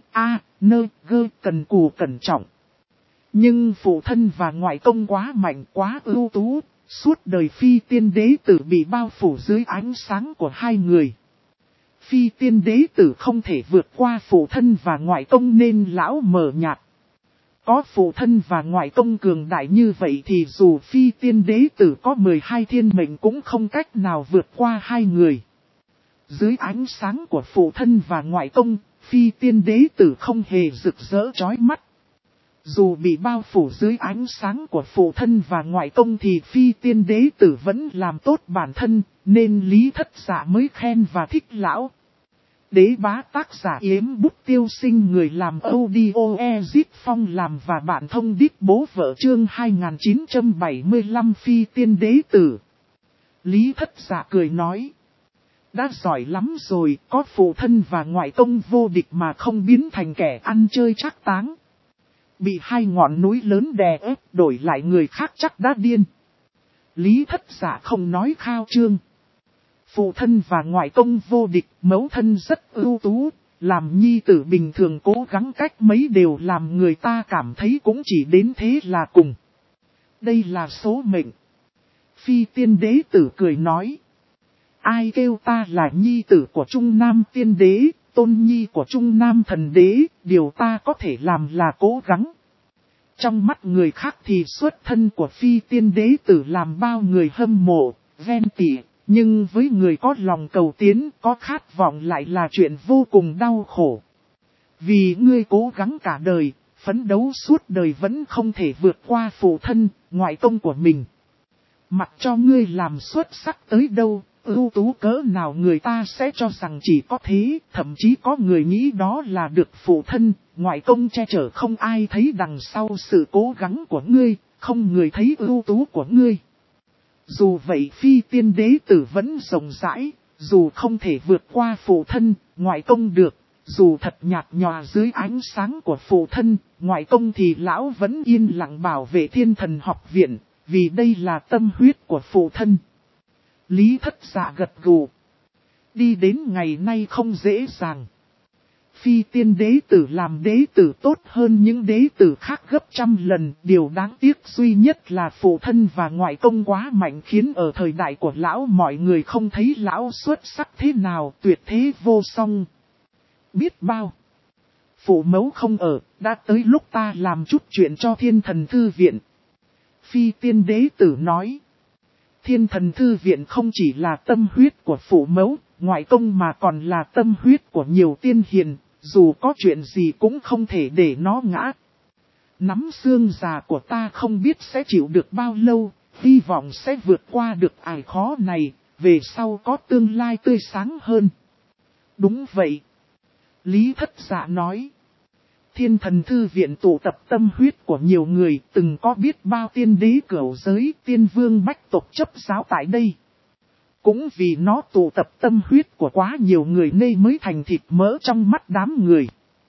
cần cù cẩn trọng. Nhưng phụ thân và ngoại công quá mạnh quá ưu tú, suốt đời phi tiên đế tử bị bao phủ dưới ánh sáng của hai người. Phi tiên đế tử không thể vượt qua phụ thân và ngoại công nên lão mờ nhạt. Có phụ thân và ngoại công cường đại như vậy thì dù phi tiên đế tử có 12 thiên mệnh cũng không cách nào vượt qua hai người. Dưới ánh sáng của phụ thân và ngoại công, phi tiên đế tử không hề rực rỡ chói mắt. Dù bị bao phủ dưới ánh sáng của phụ thân và ngoại công thì phi tiên đế tử vẫn làm tốt bản thân, nên Lý Thất Dạ mới khen và thích lão. Đế bá tác giả Yếm Bút Tiêu Sinh, người làm audio Ezit Phong làm và bạn thông đít bố vợ chương 2975 phi tiên đế tử. Lý Thất Dạ cười nói. Đã giỏi lắm rồi, có phụ thân và ngoại công vô địch mà không biến thành kẻ ăn chơi trác táng. Bị hai ngọn núi lớn đè ép đổi lại người khác chắc đã điên. Lý Thất Dạ không nói khao trương. Phụ thân và ngoại công vô địch, mẫu thân rất ưu tú, làm nhi tử bình thường cố gắng cách mấy đều làm người ta cảm thấy cũng chỉ đến thế là cùng. Đây là số mệnh. Phi tiên đế tử cười nói. Ai kêu ta là nhi tử của Trung Nam tiên đế, tôn nhi của Trung Nam thần đế, điều ta có thể làm là cố gắng. Trong mắt người khác thì xuất thân của phi tiên đế tử làm bao người hâm mộ, ven tỉ, nhưng với người có lòng cầu tiến, có khát vọng lại là chuyện vô cùng đau khổ. Vì ngươi cố gắng cả đời, phấn đấu suốt đời vẫn không thể vượt qua phụ thân, ngoại công của mình. Mặc cho ngươi làm xuất sắc tới đâu, ưu tú cỡ nào người ta sẽ cho rằng chỉ có thế, thậm chí có người nghĩ đó là được phụ thân, ngoại công che chở không ai thấy đằng sau sự cố gắng của ngươi, không người thấy ưu tú của ngươi. Dù vậy phi tiên đế tử vẫn rộng rãi, dù không thể vượt qua phụ thân, ngoại công được, dù thật nhạt nhòa dưới ánh sáng của phụ thân, ngoại công thì lão vẫn yên lặng bảo vệ Thiên Thần học viện, vì đây là tâm huyết của phụ thân. Lý Thất Dạ gật gù. Đi đến ngày nay không dễ dàng. Phi tiên đế tử làm đế tử tốt hơn những đế tử khác gấp trăm lần. Điều đáng tiếc duy nhất là phụ thân và ngoại công quá mạnh khiến ở thời đại của lão mọi người không thấy lão xuất sắc thế nào, tuyệt thế vô song. Biết bao. Phụ mẫu không ở, đã tới lúc ta làm chút chuyện cho Thiên Thần Thư Viện. Phi tiên đế tử nói. Thiên Thần Thư Viện không chỉ là tâm huyết của phụ mẫu, ngoại công mà còn là tâm huyết của nhiều tiên hiền, dù có chuyện gì cũng không thể để nó ngã. Nắm xương già của ta không biết sẽ chịu được bao lâu, hy vọng sẽ vượt qua được ải khó này, về sau có tương lai tươi sáng hơn. Đúng vậy. Lý Thất Dạ nói. Thiên Thần Thư Viện tụ tập tâm huyết của nhiều người, từng có biết bao tiên đế cửu giới, tiên vương bách tộc chấp giáo tại đây. Cũng vì nó tụ tập tâm huyết của quá nhiều người nên mới thành thịt mỡ trong mắt đám người.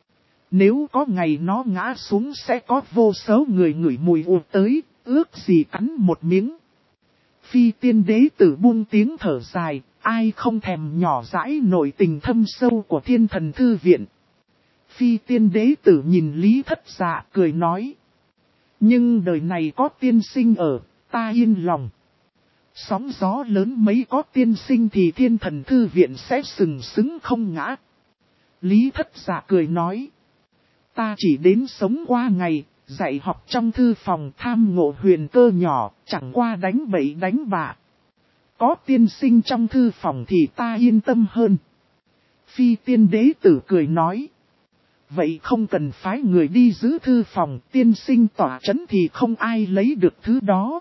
Nếu có ngày nó ngã xuống sẽ có vô số người ngửi mùi ụt tới, ước gì cắn một miếng. Phi tiên đế tử buông tiếng thở dài, ai không thèm nhỏ dãi nội tình thâm sâu của Thiên Thần Thư Viện. Phi tiên đế tử nhìn Lý Thất Dạ cười nói. Nhưng đời này có tiên sinh ở, ta yên lòng. Sóng gió lớn mấy có tiên sinh thì Thiên Thần Thư Viện sẽ sừng sững không ngã. Lý Thất Dạ cười nói. Ta chỉ đến sống qua ngày, dạy học trong thư phòng tham ngộ huyền cơ nhỏ, chẳng qua đánh bậy đánh bạ. Có tiên sinh trong thư phòng thì ta yên tâm hơn. Phi tiên đế tử cười nói. Vậy không cần phái người đi giữ thư phòng, tiên sinh tỏa chấn thì không ai lấy được thứ đó.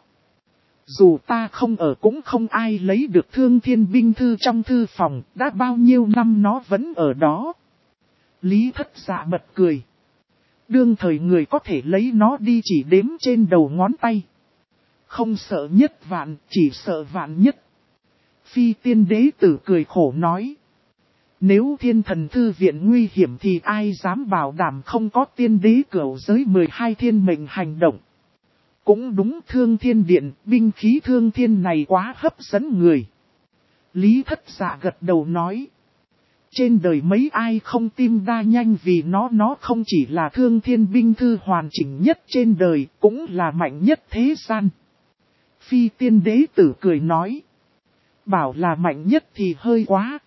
Dù ta không ở cũng không ai lấy được Thương Thiên binh thư trong thư phòng, đã bao nhiêu năm nó vẫn ở đó. Lý Thất Dạ bật cười. Đương thời người có thể lấy nó đi chỉ đếm trên đầu ngón tay. Không sợ nhất vạn, chỉ sợ vạn nhất. Phi tiên đế tử cười khổ nói. Nếu Thiên Thần Thư Viện nguy hiểm thì ai dám bảo đảm không có tiên đế cửu giới 12 thiên mệnh hành động. Cũng đúng, Thương Thiên Điện, binh khí Thương Thiên này quá hấp dẫn người. Lý Thất Dạ gật đầu nói. Trên đời mấy ai không tim đa nhanh vì nó không chỉ là Thương Thiên binh thư hoàn chỉnh nhất trên đời, cũng là mạnh nhất thế gian. Phi tiên đế tử cười nói. Bảo là mạnh nhất thì hơi quá.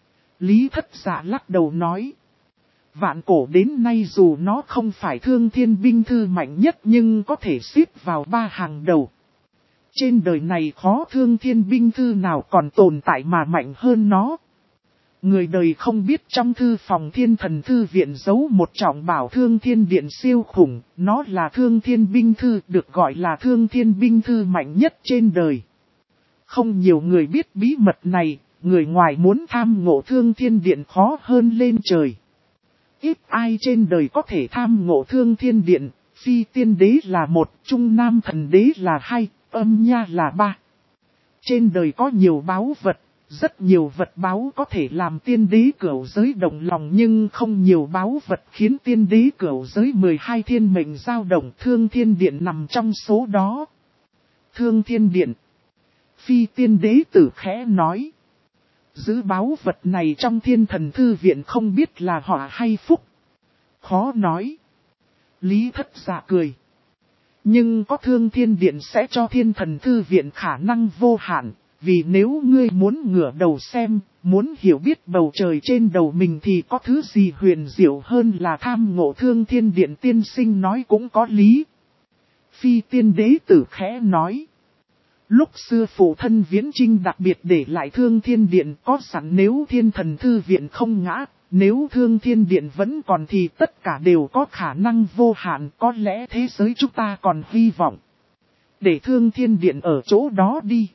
Lý Thất Dạ lắc đầu nói. Vạn cổ đến nay dù nó không phải Thương Thiên binh thư mạnh nhất nhưng có thể xếp vào 3 hàng đầu. Trên đời này khó Thương Thiên binh thư nào còn tồn tại mà mạnh hơn nó. Người đời không biết trong thư phòng Thiên Thần Thư Viện giấu một trọng bảo Thương Thiên Điện siêu khủng, nó là Thương Thiên binh thư, được gọi là Thương Thiên binh thư mạnh nhất trên đời. Không nhiều người biết bí mật này, người ngoài muốn tham ngộ Thương Thiên Điện khó hơn lên trời. Ít ai trên đời có thể tham ngộ Thương Thiên Điện, Phi tiên đế là 1, Trung Nam thần đế là 2, Âm Nha là 3. Trên đời có nhiều báu vật, rất nhiều vật báu có thể làm tiên đế cửu giới động lòng, nhưng không nhiều báu vật khiến tiên đế cửu giới 12 thiên mệnh dao động. Thương Thiên Điện nằm trong số đó. Thương Thiên Điện. Phi tiên đế tử khẽ nói. Giữ báu vật này trong Thiên Thần Thư Viện không biết là họa hay phúc. Khó nói. Lý Thất Dạ cười. Nhưng có Thương Thiên Điện sẽ cho Thiên Thần Thư Viện khả năng vô hạn. Vì nếu ngươi muốn ngửa đầu xem, muốn hiểu biết bầu trời trên đầu mình thì có thứ gì huyền diệu hơn là tham ngộ. Thương Thiên Điện tiên sinh nói cũng có lý. Phi tiên đế tử khẽ nói. Lúc xưa phụ thân Viễn Trinh đặc biệt để lại Thương Thiên Điện có sẵn, nếu Thiên Thần Thư Viện không ngã, nếu Thương Thiên Điện vẫn còn thì tất cả đều có khả năng vô hạn. Có lẽ thế giới chúng ta còn hy vọng. Để Thương Thiên Điện ở chỗ đó đi.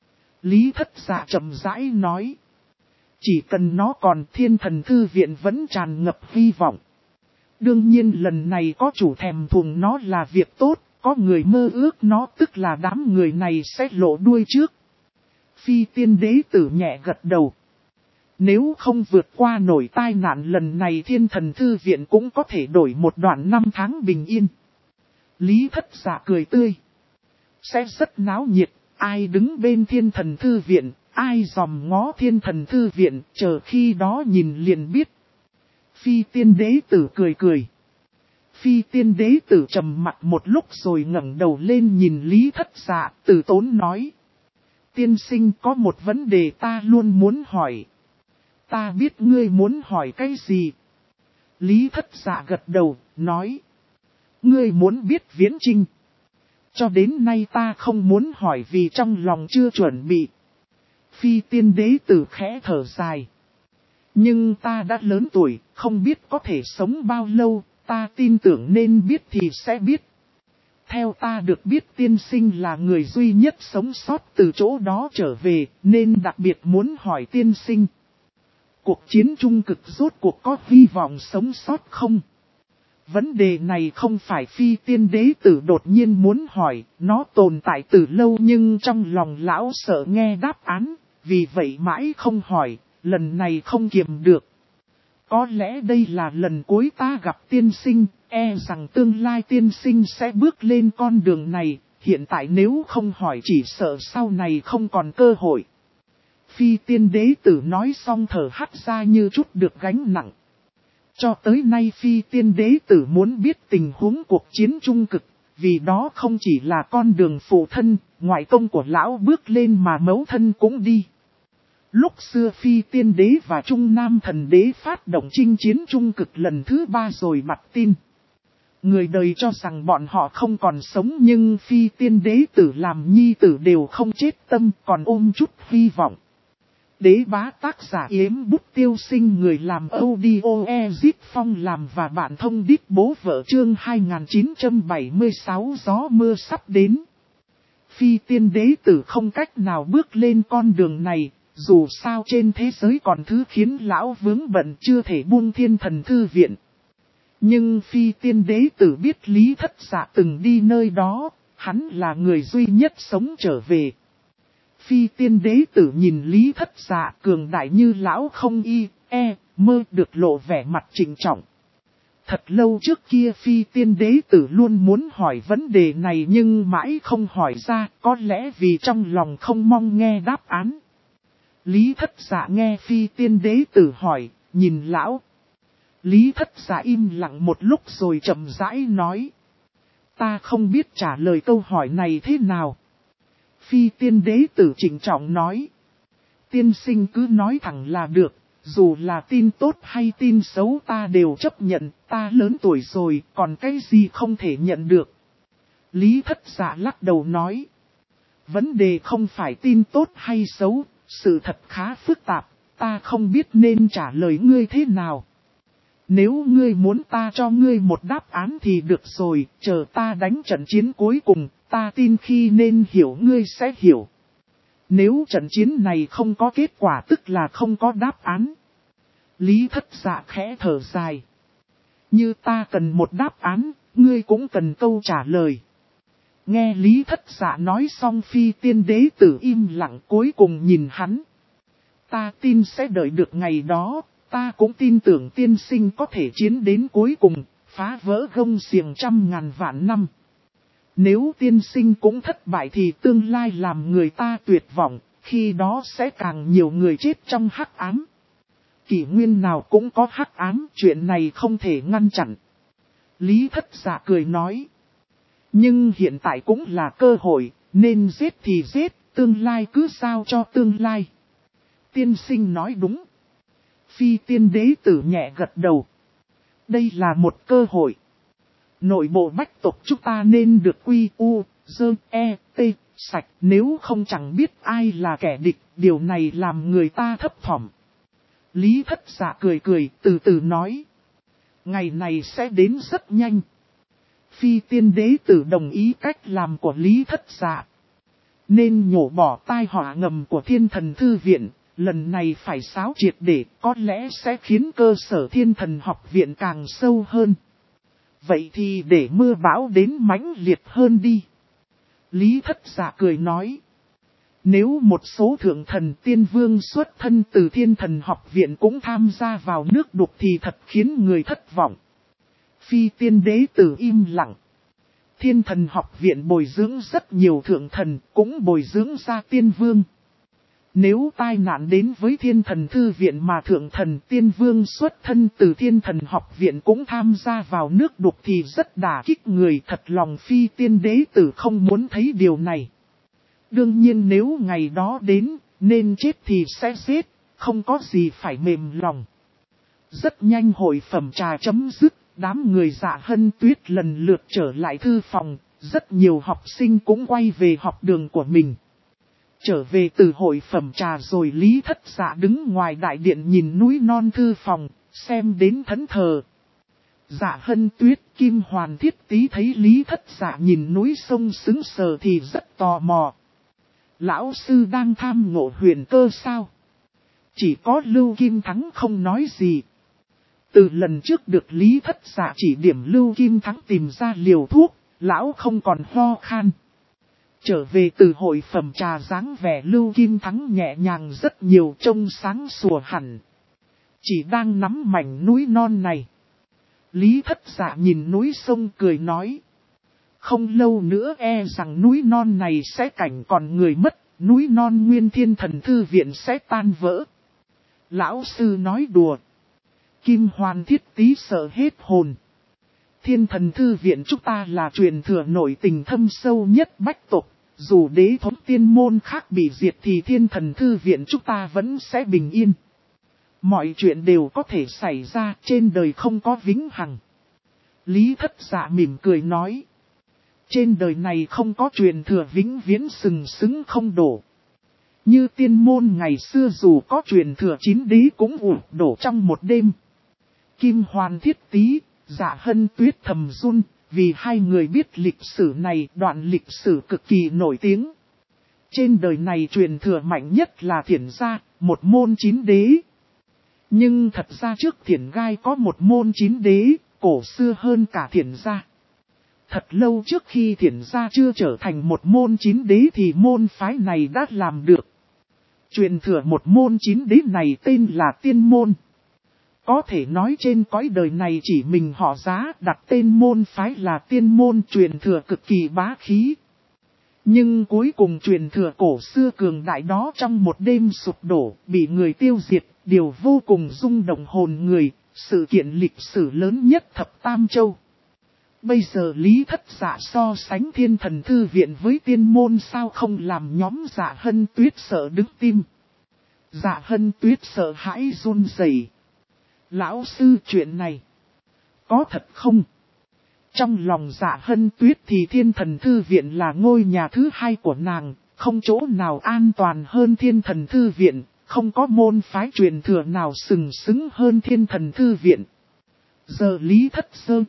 Lý Thất Dạ chậm rãi nói. Chỉ cần nó còn, Thiên Thần Thư Viện vẫn tràn ngập hy vọng. Đương nhiên lần này có chủ thèm thuồng nó là việc tốt, có người mơ ước nó, tức là đám người này sẽ lộ đuôi trước. Phi tiên đế tử nhẹ gật đầu. Nếu không vượt qua nổi tai nạn lần này, Thiên Thần Thư Viện cũng có thể đổi một đoạn năm tháng bình yên. Lý Thất Dạ cười tươi. Sẽ rất náo nhiệt. Ai đứng bên Thiên Thần Thư Viện, ai dòm ngó Thiên Thần Thư Viện, chờ khi đó nhìn liền biết. Phi tiên đế tử cười cười. Phi tiên đế tử trầm mặt một lúc rồi ngẩng đầu lên nhìn Lý Thất Dạ, từ tốn nói. Tiên sinh, có một vấn đề ta luôn muốn hỏi. Ta biết ngươi muốn hỏi cái gì. Lý Thất Dạ gật đầu, nói. Ngươi muốn biết Viễn Trinh. Cho đến nay ta không muốn hỏi vì trong lòng chưa chuẩn bị. Phi tiên đế tử khẽ thở dài. Nhưng ta đã lớn tuổi, không biết có thể sống bao lâu, ta tin tưởng nên biết thì sẽ biết. Theo ta được biết tiên sinh là người duy nhất sống sót từ chỗ đó trở về, nên đặc biệt muốn hỏi tiên sinh. Cuộc chiến trung cực rốt cuộc có hy vọng sống sót không? Vấn đề này không phải phi tiên đế tử đột nhiên muốn hỏi, nó tồn tại từ lâu nhưng trong lòng lão sợ nghe đáp án, vì vậy mãi không hỏi, lần này không kiềm được. Có lẽ đây là lần cuối ta gặp tiên sinh, e rằng tương lai tiên sinh sẽ bước lên con đường này, hiện tại nếu không hỏi chỉ sợ sau này không còn cơ hội. Phi tiên đế tử nói xong thở hắt ra như chút được gánh nặng. Cho tới nay phi tiên đế tử muốn biết tình huống cuộc chiến trung cực, vì đó không chỉ là con đường phụ thân, ngoại công của lão bước lên mà mẫu thân cũng đi. Lúc xưa phi tiên đế và trung nam thần đế phát động chinh chiến trung cực lần thứ 3 rồi bặt tin. Người đời cho rằng bọn họ không còn sống nhưng phi tiên đế tử làm nhi tử đều không chết tâm, còn ôm chút hy vọng. Đế bá tác giả Yếm Bút Tiêu Sinh, người làm audio Ezip Phong làm và bạn thông đít bố vợ chương 2976 gió mưa sắp đến. Phi tiên đế tử không cách nào bước lên con đường này, dù sao trên thế giới còn thứ khiến lão vướng bận chưa thể buông Thiên Thần Thư Viện. Nhưng phi tiên đế tử biết Lý Thất Dạ từng đi nơi đó, hắn là người duy nhất sống trở về. Phi tiên đế tử nhìn Lý Thất Dạ cường đại như lão không mơ được lộ vẻ mặt trịnh trọng. Thật lâu trước kia phi tiên đế tử luôn muốn hỏi vấn đề này nhưng mãi không hỏi ra, có lẽ vì trong lòng không mong nghe đáp án. Lý Thất Dạ nghe phi tiên đế tử hỏi, nhìn lão. Lý Thất Dạ im lặng một lúc rồi chậm rãi nói. Ta không biết trả lời câu hỏi này thế nào. Phi tiên đế tử trịnh trọng nói. Tiên sinh cứ nói thẳng là được, dù là tin tốt hay tin xấu ta đều chấp nhận, ta lớn tuổi rồi, còn cái gì không thể nhận được. Lý Thất Dạ lắc đầu nói. Vấn đề không phải tin tốt hay xấu, sự thật khá phức tạp, ta không biết nên trả lời ngươi thế nào. Nếu ngươi muốn ta cho ngươi một đáp án thì được rồi, chờ ta đánh trận chiến cuối cùng, ta tin khi nên hiểu ngươi sẽ hiểu. Nếu trận chiến này không có kết quả tức là không có đáp án. Lý Thất Dạ khẽ thở dài. Như ta cần một đáp án, ngươi cũng cần câu trả lời. Nghe Lý Thất Dạ nói xong, Phi Tiên Đế Tử im lặng cuối cùng nhìn hắn. Ta tin sẽ đợi được ngày đó, ta cũng tin tưởng tiên sinh có thể chiến đến cuối cùng, phá vỡ gông xiềng trăm ngàn vạn năm. Nếu tiên sinh cũng thất bại thì tương lai làm người ta tuyệt vọng, khi đó sẽ càng nhiều người chết trong hắc ám. Kỷ nguyên nào cũng có hắc ám, chuyện này không thể ngăn chặn. Lý Thất Dạ cười nói. Nhưng hiện tại cũng là cơ hội, nên giết thì giết, tương lai cứ giao cho tương lai. Tiên sinh nói đúng. Phi Tiên Đế Tử nhẹ gật đầu. Đây là một cơ hội. Nội bộ bách tộc chúng ta nên được quy u, dơ, e, t, sạch, nếu không chẳng biết ai là kẻ địch, điều này làm người ta thấp thỏm. Lý Thất Dạ cười cười, từ từ nói. Ngày này sẽ đến rất nhanh. Phi Tiên Đế Tử đồng ý cách làm của Lý Thất Dạ. Nên nhổ bỏ tai họa ngầm của Thiên Thần Thư Viện, lần này phải xáo triệt để có lẽ sẽ khiến cơ sở Thiên Thần Học Viện càng sâu hơn. Vậy thì để mưa bão đến mãnh liệt hơn đi. Lý Thất Dạ cười nói. Nếu một số thượng thần tiên vương xuất thân từ Thiên Thần Học Viện cũng tham gia vào nước đục thì thật khiến người thất vọng. Phi Tiên Đế Tử im lặng. Thiên Thần Học Viện bồi dưỡng rất nhiều thượng thần, cũng bồi dưỡng ra tiên vương. Nếu tai nạn đến với Thiên Thần Thư Viện mà thượng thần tiên vương xuất thân từ Thiên Thần Học Viện cũng tham gia vào nước đục thì rất đả kích người, thật lòng Phi Tiên Đế Tử không muốn thấy điều này. Đương nhiên nếu ngày đó đến, nên chết thì sẽ giết, không có gì phải mềm lòng. Rất nhanh hội phẩm trà chấm dứt, đám người Dạ Hân Tuyết lần lượt trở lại thư phòng, rất nhiều học sinh cũng quay về học đường của mình. Trở về từ hội phẩm trà rồi Lý Thất Dạ đứng ngoài đại điện nhìn núi non thư phòng, xem đến thẫn thờ. Dạ Hân Tuyết, Kim Hoàn Thiết Tí thấy Lý Thất Dạ nhìn núi sông sững sờ thì rất tò mò. Lão sư đang tham ngộ huyền cơ sao? Chỉ có Lưu Kim Thắng không nói gì. Từ lần trước được Lý Thất Dạ chỉ điểm Lưu Kim Thắng tìm ra liều thuốc, lão không còn ho khan. Trở về từ hội phẩm trà dáng vẻ Lưu Kim Thắng nhẹ nhàng rất nhiều, trông sáng sủa hẳn. Chỉ đang nắm mảnh núi non này. Lý Thất Dạ nhìn núi sông cười nói. Không lâu nữa e rằng núi non này sẽ cảnh còn người mất, núi non Nguyên Thiên Thần Thư Viện sẽ tan vỡ. Lão sư nói đùa. Kim Hoàn Thiết Tí sợ hết hồn. Thiên Thần Thư Viện chúng ta là truyền thừa nội tình thâm sâu nhất bách tộc. Dù đế thống tiên môn khác bị diệt thì Thiên Thần Thư Viện chúng ta vẫn sẽ bình yên. Mọi chuyện đều có thể xảy ra, trên đời không có vĩnh hằng. Lý Thất Dạ mỉm cười nói. Trên đời này không có truyền thừa vĩnh viễn sừng sững không đổ. Như tiên môn ngày xưa dù có truyền thừa 9 đế cũng ụp đổ trong một đêm. Kim Hoàn Thiết Tí, Dạ Hân Tuyết thầm run, vì hai người biết lịch sử này, đoạn lịch sử cực kỳ nổi tiếng. Trên đời này truyền thừa mạnh nhất là Thiển Gia, một môn 9 đế. Nhưng thật ra trước Thiển Gai có một môn 9 đế, cổ xưa hơn cả Thiển Gia. Thật lâu trước khi Thiển Gia chưa trở thành một môn 9 đế thì môn phái này đã làm được. Truyền thừa một môn 9 đế này tên là Tiên Môn. Có thể nói trên cõi đời này chỉ mình họ Giá đặt tên môn phái là Tiên Môn, truyền thừa cực kỳ bá khí. Nhưng cuối cùng truyền thừa cổ xưa cường đại đó trong một đêm sụp đổ, bị người tiêu diệt, điều vô cùng rung động hồn người, sự kiện lịch sử lớn nhất thập Tam Châu. Bây giờ Lý Thất Dạ so sánh Thiên Thần Thư Viện với Tiên Môn sao không làm nhóm Dạ Hân Tuyết sợ đứng tim. Dạ Hân Tuyết sợ hãi run rẩy. Lão sư, chuyện này có thật không? Trong lòng Dạ Hân Tuyết thì Thiên Thần Thư Viện là ngôi nhà thứ hai của nàng, không chỗ nào an toàn hơn Thiên Thần Thư Viện, không có môn phái truyền thừa nào sừng sững hơn Thiên Thần Thư Viện. Giờ Lý Thất Sơ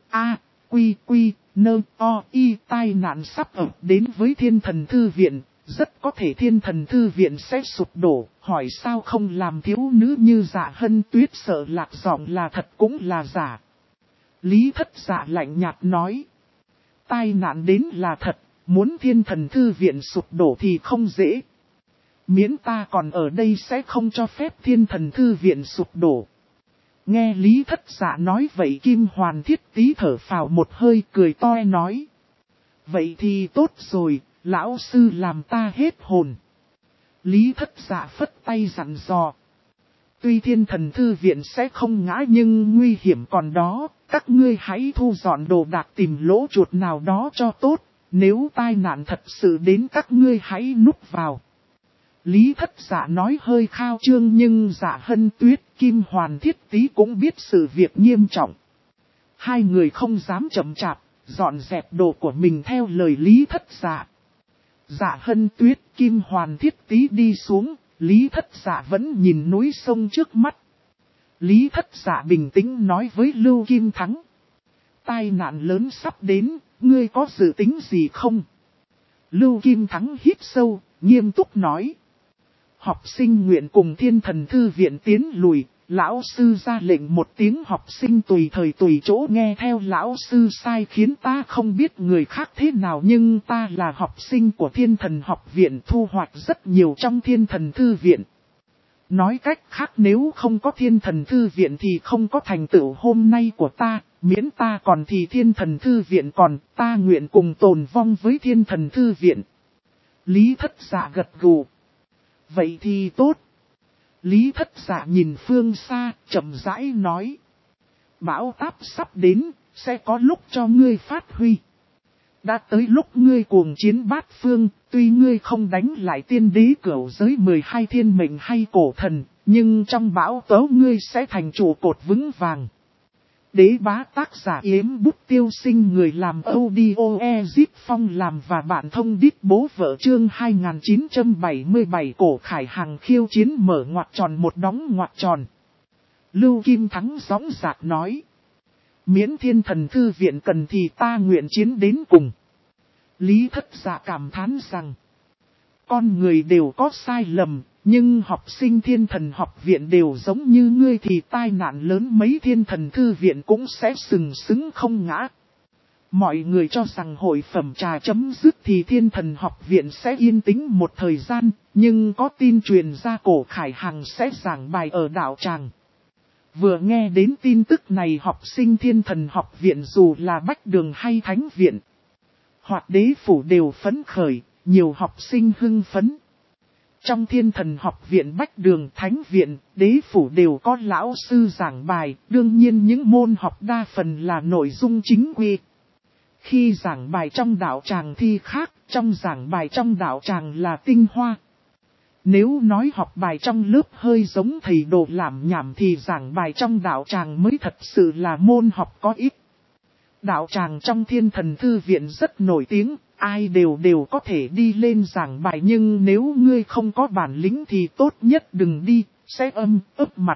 tai nạn sắp ập đến với Thiên Thần Thư Viện, rất có thể Thiên Thần Thư Viện sẽ sụp đổ, hỏi sao không làm thiếu nữ như Dạ Hân Tuyết sợ lạc giọng là thật cũng là giả. Lý Thất Dạ lạnh nhạt nói, tai nạn đến là thật, Muốn Thiên Thần Thư viện sụp đổ thì không dễ. Miễn ta còn ở đây sẽ không cho phép Thiên Thần Thư viện sụp đổ. Nghe Lý Thất Dạ nói vậy, Kim Hoàn Thiết Tí thở phào một hơi, cười to nói. Vậy thì tốt rồi, lão sư làm ta hết hồn. Lý Thất Dạ phất tay dặn dò. Tuy Thiên Thần Thư viện sẽ không ngã nhưng nguy hiểm còn đó, các ngươi hãy thu dọn đồ đạc tìm lỗ chuột nào đó cho tốt, nếu tai nạn thật sự đến các ngươi hãy núp vào. Lý Thất Dạ nói hơi khao trương nhưng Dạ Hân Tuyết, Kim Hoàn Thiết Tí cũng biết sự việc nghiêm trọng. Hai người không dám chậm chạp, dọn dẹp đồ của mình theo lời Lý Thất Dạ. Dạ Hân Tuyết, Kim Hoàn Thiết Tí đi xuống, Lý Thất Dạ vẫn nhìn núi sông trước mắt. Lý Thất Dạ bình tĩnh nói với Lưu Kim Thắng. Tai nạn lớn sắp đến, ngươi có dự tính gì không? Lưu Kim Thắng hít sâu, nghiêm túc nói. Học sinh nguyện cùng Thiên Thần Thư viện tiến lùi, lão sư ra lệnh một tiếng, học sinh tùy thời tùy chỗ nghe theo lão sư sai khiến. Ta không biết người khác thế nào nhưng ta là học sinh của Thiên Thần học viện, thu hoạch rất nhiều trong Thiên Thần Thư viện. Nói cách khác, nếu không có Thiên Thần Thư viện thì không có thành tựu hôm nay của ta, miễn ta còn thì Thiên Thần Thư viện còn, ta nguyện cùng tồn vong với Thiên Thần Thư viện. Lý Thất Dạ gật gù. Vậy thì tốt. Lý Thất Dạ nhìn phương xa, chậm rãi nói. Bão táp sắp đến, sẽ có lúc cho ngươi phát huy. Đã tới lúc ngươi cuồng chiến bát phương, tuy ngươi không đánh lại tiên đế cửu giới 12 thiên mệnh hay cổ thần, nhưng trong bão tố ngươi sẽ thành trụ cột vững vàng. Đế bá tác giả Yếm Bút Tiêu Sinh, người làm audio Ezip Phong làm và bạn thông đít bố vợ, chương 2977 cổ Khải Hằng khiêu chiến mở ngoặc tròn một đóng ngoặc tròn. Lưu Kim Thắng dõng dạc nói. Miễn Thiên Thần Thư viện cần thì ta nguyện chiến đến cùng. Lý Thất Dạ cảm thán rằng. Con người đều có sai lầm. Nhưng học sinh Thiên Thần học viện đều giống như ngươi thì tai nạn lớn mấy Thiên Thần Thư viện cũng sẽ sừng sững không ngã. Mọi người cho rằng hội phẩm trà chấm dứt thì Thiên Thần học viện sẽ yên tĩnh một thời gian, nhưng có tin truyền ra cổ Khải Hằng sẽ giảng bài ở đạo tràng. Vừa nghe đến tin tức này, học sinh Thiên Thần học viện dù là Bách Đường hay Thánh viện hoặc Đế phủ đều phấn khởi, nhiều học sinh hưng phấn. Trong Thiên Thần học viện Bách Đường, Thánh viện, Đế phủ đều có lão sư giảng bài, đương nhiên những môn học đa phần là nội dung chính quy. Khi giảng bài trong đạo tràng thì khác, trong giảng bài trong đạo tràng là tinh hoa. Nếu nói học bài trong lớp hơi giống thầy đồ làm nhảm thì giảng bài trong đạo tràng mới thật sự là môn học có ích. Đạo tràng trong Thiên Thần Thư viện rất nổi tiếng, ai đều có thể đi lên giảng bài, nhưng nếu ngươi không có bản lĩnh thì tốt nhất đừng đi, sẽ ấp mặt.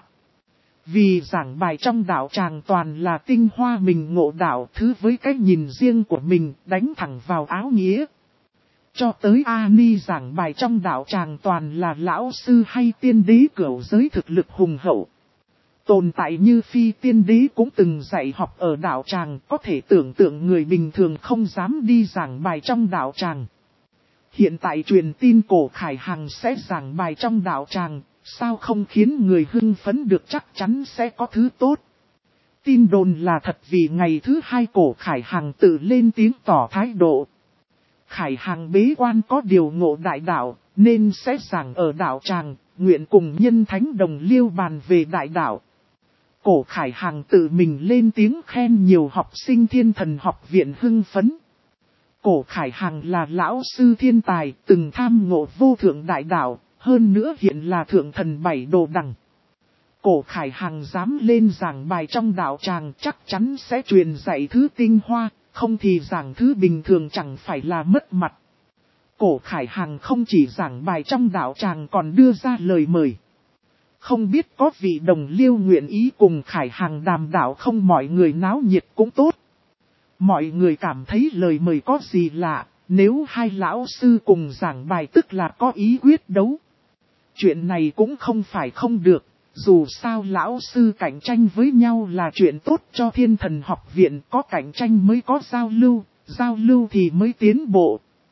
Vì giảng bài trong đạo tràng toàn là tinh hoa mình ngộ đạo, thứ với cái nhìn riêng của mình, đánh thẳng vào áo nghĩa. Cho tới Ani giảng bài trong đạo tràng toàn là lão sư hay tiên đế cửu giới thực lực hùng hậu. Tồn tại như Phi tiên đế cũng từng dạy học ở đạo tràng, có thể tưởng tượng người bình thường không dám đi giảng bài trong đạo tràng. Hiện tại truyền tin cổ Khải Hằng sẽ giảng bài trong đạo tràng, sao không khiến người hưng phấn được, chắc chắn sẽ có thứ tốt. Tin đồn là thật vì ngày thứ hai cổ Khải Hằng tự lên tiếng tỏ thái độ. Khải Hằng bế quan có điều ngộ đại đạo, nên sẽ giảng ở đạo tràng, nguyện cùng nhân thánh đồng liêu bàn về đại đạo. Cổ Khải Hằng tự mình lên tiếng khen, nhiều học sinh Thiên Thần học viện hưng phấn. Cổ Khải Hằng là lão sư thiên tài, từng tham ngộ vô thượng đại đạo, hơn nữa hiện là thượng thần 7 đồ đằng. Cổ Khải Hằng dám lên giảng bài trong đạo tràng chắc chắn sẽ truyền dạy thứ tinh hoa, không thì giảng thứ bình thường chẳng phải là mất mặt. Cổ Khải Hằng không chỉ giảng bài trong đạo tràng còn đưa ra lời mời. Không biết có vị đồng liêu nguyện ý cùng Khải Hằng đàm đạo không, mọi người náo nhiệt cũng tốt. Mọi người cảm thấy lời mời có gì lạ, nếu hai lão sư cùng giảng bài tức là có ý quyết đấu. Chuyện này cũng không phải không được, dù sao lão sư cạnh tranh với nhau là chuyện tốt cho Thiên Thần học viện, có cạnh tranh mới có giao lưu thì mới tiến bộ.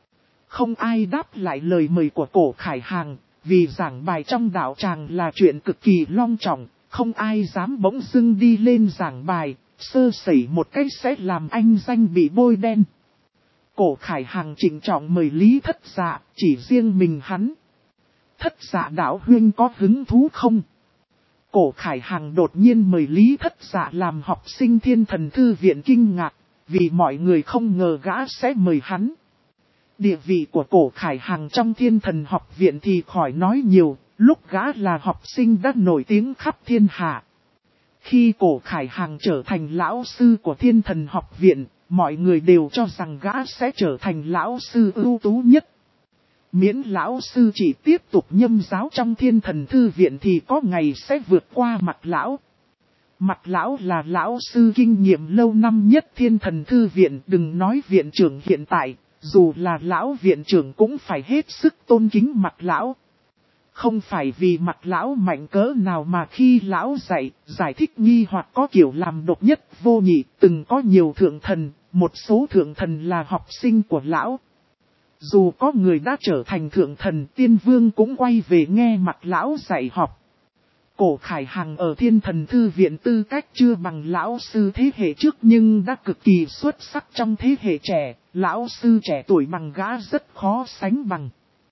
Không ai đáp lại lời mời của Cổ Khải Hàng, vì giảng bài trong đạo tràng là chuyện cực kỳ long trọng, không ai dám bỗng dưng đi lên giảng bài, sơ sẩy một cách sẽ làm anh danh bị bôi đen. Cổ Khải Hàng trịnh trọng mời Lý Thất Dạ, chỉ riêng mình hắn. Thất Dạ đạo huynh có hứng thú không? Cổ Khải Hàng đột nhiên mời Lý Thất Dạ làm học sinh Thiên Thần Thư Viện kinh ngạc, vì mọi người không ngờ gã sẽ mời hắn. Địa vị của Cổ Khải Hàng trong Thiên Thần học viện thì khỏi nói nhiều, lúc gã là học sinh đã nổi tiếng khắp thiên hạ. Khi Cổ Khải Hàng trở thành lão sư của Thiên Thần học viện, mọi người đều cho rằng gã sẽ trở thành lão sư ưu tú nhất. Miễn lão sư chỉ tiếp tục nhâm giáo trong Thiên Thần Thư Viện thì có ngày sẽ vượt qua Mặt lão. Mặt lão là lão sư kinh nghiệm lâu năm nhất Thiên Thần Thư Viện, đừng nói viện trưởng hiện tại, dù là lão viện trưởng cũng phải hết sức tôn kính Mặt lão. Không phải vì Mặt lão mạnh cỡ nào mà khi lão dạy, giải thích nghi hoặc có kiểu làm độc nhất vô nhị, từng có nhiều thượng thần, một số thượng thần là học sinh của lão. Dù có người đã trở thành thượng thần, tiên vương cũng quay về nghe Mặt lão dạy học. Cổ Khải Hàng ở Thiên Thần Thư Viện tư cách chưa bằng lão sư thế hệ trước nhưng đã cực kỳ xuất sắc trong thế hệ trẻ, lão sư trẻ tuổi bằng gã rất khó sánh bằng.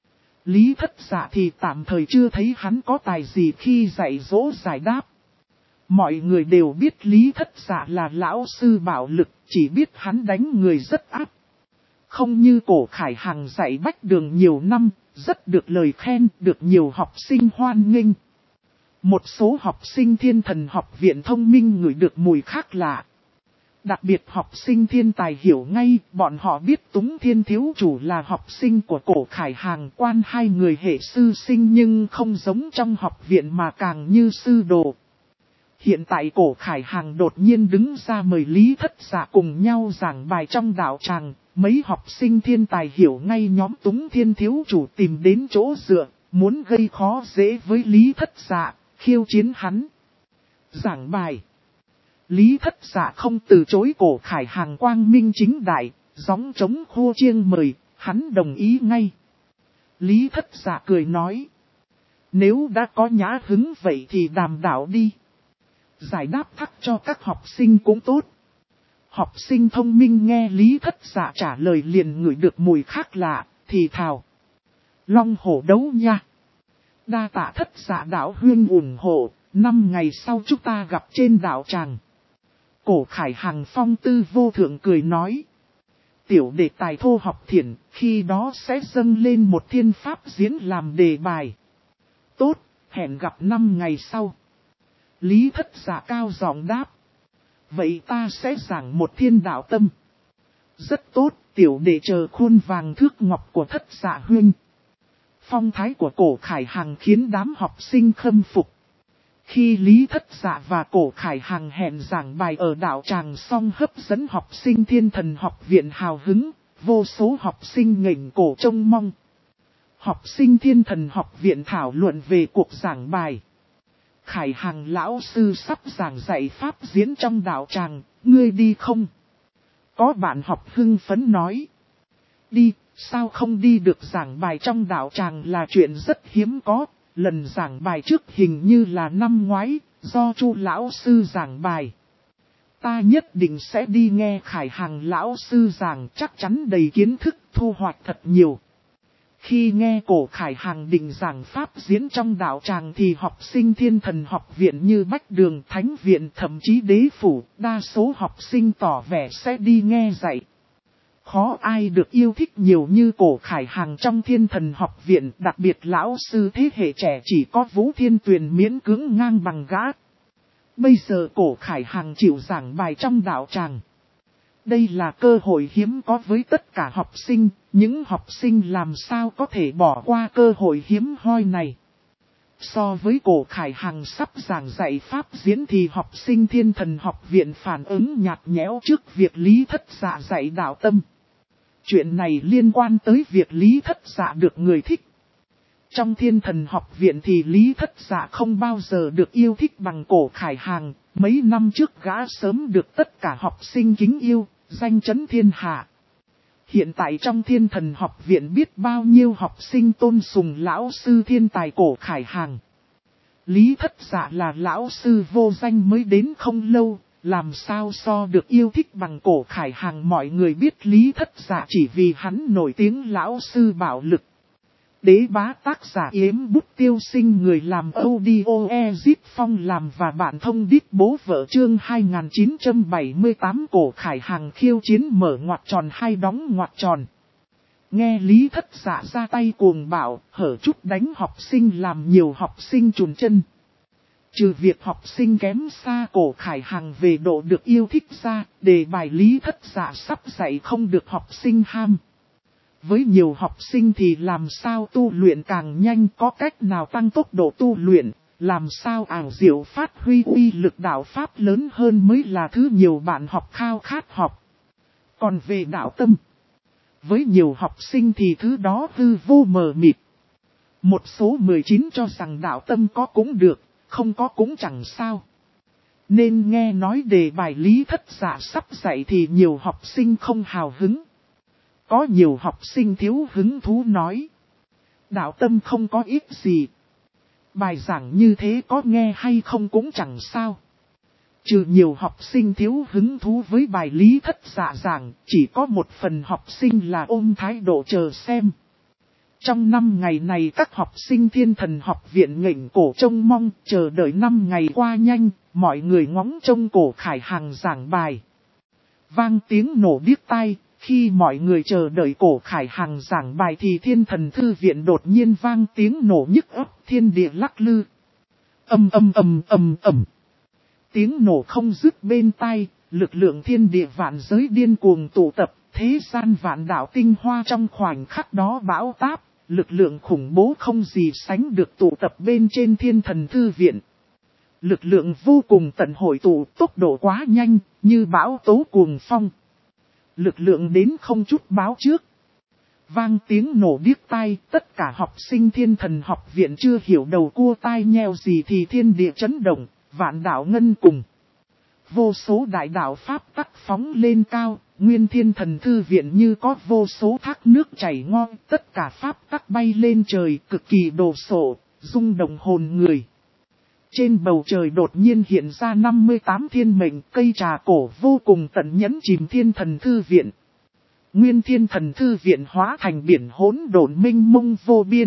Lý Thất Dạ thì tạm thời chưa thấy hắn có tài gì khi dạy dỗ giải đáp. Mọi người đều biết Lý Thất Dạ là lão sư bạo lực, chỉ biết hắn đánh người rất ác. Không như Cổ Khải Hàng dạy Bách Đường nhiều năm, rất được lời khen, được nhiều học sinh hoan nghênh. Một số học sinh Thiên Thần học viện thông minh ngửi được mùi khác lạ. Đặc biệt học sinh thiên tài hiểu ngay, bọn họ biết Túng Thiên thiếu chủ là học sinh của Cổ Khải Hàng, quan hai người hệ sư sinh nhưng không giống trong học viện mà càng như sư đồ. Hiện tại Cổ Khải Hàng đột nhiên đứng ra mời Lý Thất Dạ cùng nhau giảng bài trong đạo tràng, mấy học sinh thiên tài hiểu ngay nhóm Túng Thiên thiếu chủ tìm đến chỗ dựa, muốn gây khó dễ với Lý Thất Dạ, khiêu chiến hắn. Giảng bài. Lý Thất Dạ không từ chối Cổ Khải Hàng quang minh chính đại, gióng trống khô chiêng mời, hắn đồng ý ngay. Lý Thất Dạ cười nói. Nếu đã có nhã hứng vậy thì đàm đạo đi. Giải đáp thắc cho các học sinh cũng tốt. Học sinh thông minh nghe Lý Thất Dạ trả lời liền ngửi được mùi khác lạ, thì thào. Long hổ đấu nha. Đa tạ Thất Dạ đạo huynh ủng hộ, 5 ngày sau chúng ta gặp trên đạo tràng. Cổ Khải Hàng phong tư vô thượng cười nói. Tiểu đệ tài thô học thiển, khi đó sẽ dâng lên một thiên pháp diễn làm đề bài. Tốt, hẹn gặp 5 ngày sau. Lý Thất Dạ cao giọng đáp. Vậy ta sẽ giảng một thiên đạo tâm. Rất tốt, tiểu đệ chờ khuôn vàng thước ngọc của Thất Dạ huynh. Phong thái của Cổ Khải Hàng khiến đám học sinh khâm phục. Khi Lý Thất Dạ và Cổ Khải Hàng hẹn giảng bài ở đạo tràng xong hấp dẫn học sinh Thiên Thần học viện hào hứng, vô số học sinh nghênh cổ trông mong. Học sinh Thiên Thần học viện thảo luận về cuộc giảng bài. Khải Hàng lão sư sắp giảng dạy pháp diễn trong đạo tràng, ngươi đi không? Có bạn học hưng phấn nói. Đi, sao không đi được, giảng bài trong đạo tràng là chuyện rất hiếm có. Lần giảng bài trước hình như là năm ngoái, do Chu lão sư giảng bài. Ta nhất định sẽ đi nghe Khải Hàng lão sư giảng, chắc chắn đầy kiến thức, thu hoạch thật nhiều. Khi nghe Cổ Khải Hàng định giảng pháp diễn trong đạo tràng thì học sinh Thiên Thần học viện như Bách Đường, Thánh viện, thậm chí Đế phủ, đa số học sinh tỏ vẻ sẽ đi nghe dạy. Khó ai được yêu thích nhiều như Cổ Khải Hàng trong Thiên Thần học viện, đặc biệt lão sư thế hệ trẻ chỉ có Vũ Thiên Tuyền miễn cưỡng ngang bằng gã. Bây giờ Cổ Khải Hàng chịu giảng bài trong đạo tràng. Đây là cơ hội hiếm có với tất cả học sinh, những học sinh làm sao có thể bỏ qua cơ hội hiếm hoi này. So với Cổ Khải Hàng sắp giảng dạy pháp diễn thì học sinh Thiên Thần học viện phản ứng nhạt nhẽo trước việc Lý Thất Dạ dạy đạo tâm. Chuyện này liên quan tới việc Lý Thất Dạ được người thích. Trong Thiên Thần học viện thì Lý Thất Dạ không bao giờ được yêu thích bằng Cổ Khải Hàng. Mấy năm trước gã sớm được tất cả học sinh kính yêu, danh chấn thiên hạ. Hiện tại trong Thiên Thần học viện biết bao nhiêu học sinh tôn sùng lão sư thiên tài Cổ Khải Hàng. Lý Thất Dạ là lão sư vô danh mới đến không lâu, làm sao so được yêu thích bằng Cổ Khải Hàng. Mọi người biết Lý Thất Dạ chỉ vì hắn nổi tiếng lão sư bạo lực. Đế bá tác giả Yếm Bút Tiêu Sinh, người làm audio Ezip Phong làm và bạn thông đít bố vợ, chương 2978 Cổ Khải Hàng khiêu chiến mở ngoặc tròn hay đóng ngoặc tròn. Nghe Lý Thất Dạ ra tay cuồng bạo, hở chút đánh học sinh làm nhiều học sinh chùn chân. Trừ việc học sinh kém xa Cổ Khải Hàng về độ được yêu thích ra, đề bài Lý Thất Dạ sắp dạy không được học sinh ham. Với nhiều học sinh thì làm sao tu luyện càng nhanh, có cách nào tăng tốc độ tu luyện, làm sao ảo diệu phát huy uy lực đạo pháp lớn hơn mới là thứ nhiều bạn học khao khát học. Còn về đạo tâm, với nhiều học sinh thì thứ đó hư vô mờ mịt. Một số 19 cho rằng đạo tâm có cũng được, không có cũng chẳng sao. Nên nghe nói đề bài Lý Thất Dạ sắp dạy thì nhiều học sinh không hào hứng. Có nhiều học sinh thiếu hứng thú nói: đạo tâm không có ích gì. Bài giảng như thế có nghe hay không cũng chẳng sao. Trừ nhiều học sinh thiếu hứng thú với bài Lý Thất Dạ giảng, chỉ có một phần học sinh là ôm thái độ chờ xem. Trong 5 ngày này các học sinh Thiên Thần học viện nghênh cổ trông mong, chờ đợi 5 ngày qua nhanh, mọi người ngóng trông Cổ Khải Hàng giảng bài. Vang tiếng nổ điếc tai, khi mọi người chờ đợi Cổ Khải Hàng giảng bài thì Thiên Thần thư viện đột nhiên vang tiếng nổ nhức óc, thiên địa lắc lư. Ầm ầm ầm ầm ầm. Tiếng nổ không dứt bên tai, lực lượng thiên địa vạn giới điên cuồng tụ tập, thế gian vạn đạo tinh hoa trong khoảnh khắc đó bão táp, lực lượng khủng bố không gì sánh được tụ tập bên trên Thiên Thần thư viện. Lực lượng vô cùng tận hội tụ, tốc độ quá nhanh, như bão tố cuồng phong. Lực lượng đến không chút báo trước. Vang tiếng nổ điếc tai, tất cả học sinh Thiên Thần học viện chưa hiểu đầu cua tai nheo gì thì thiên địa chấn động, vạn đạo ngân cùng. Vô số đại đạo pháp tắc phóng lên cao, nguyên Thiên Thần thư viện như có vô số thác nước chảy ngon, tất cả pháp tắc bay lên trời, cực kỳ đồ sộ, rung động hồn người. Trên bầu trời đột nhiên hiện ra 58 thiên mệnh, cây trà cổ vô cùng tận nhẫn chìm Thiên Thần thư viện. Nguyên Thiên Thần thư viện hóa thành biển hỗn độn mênh mông vô biên.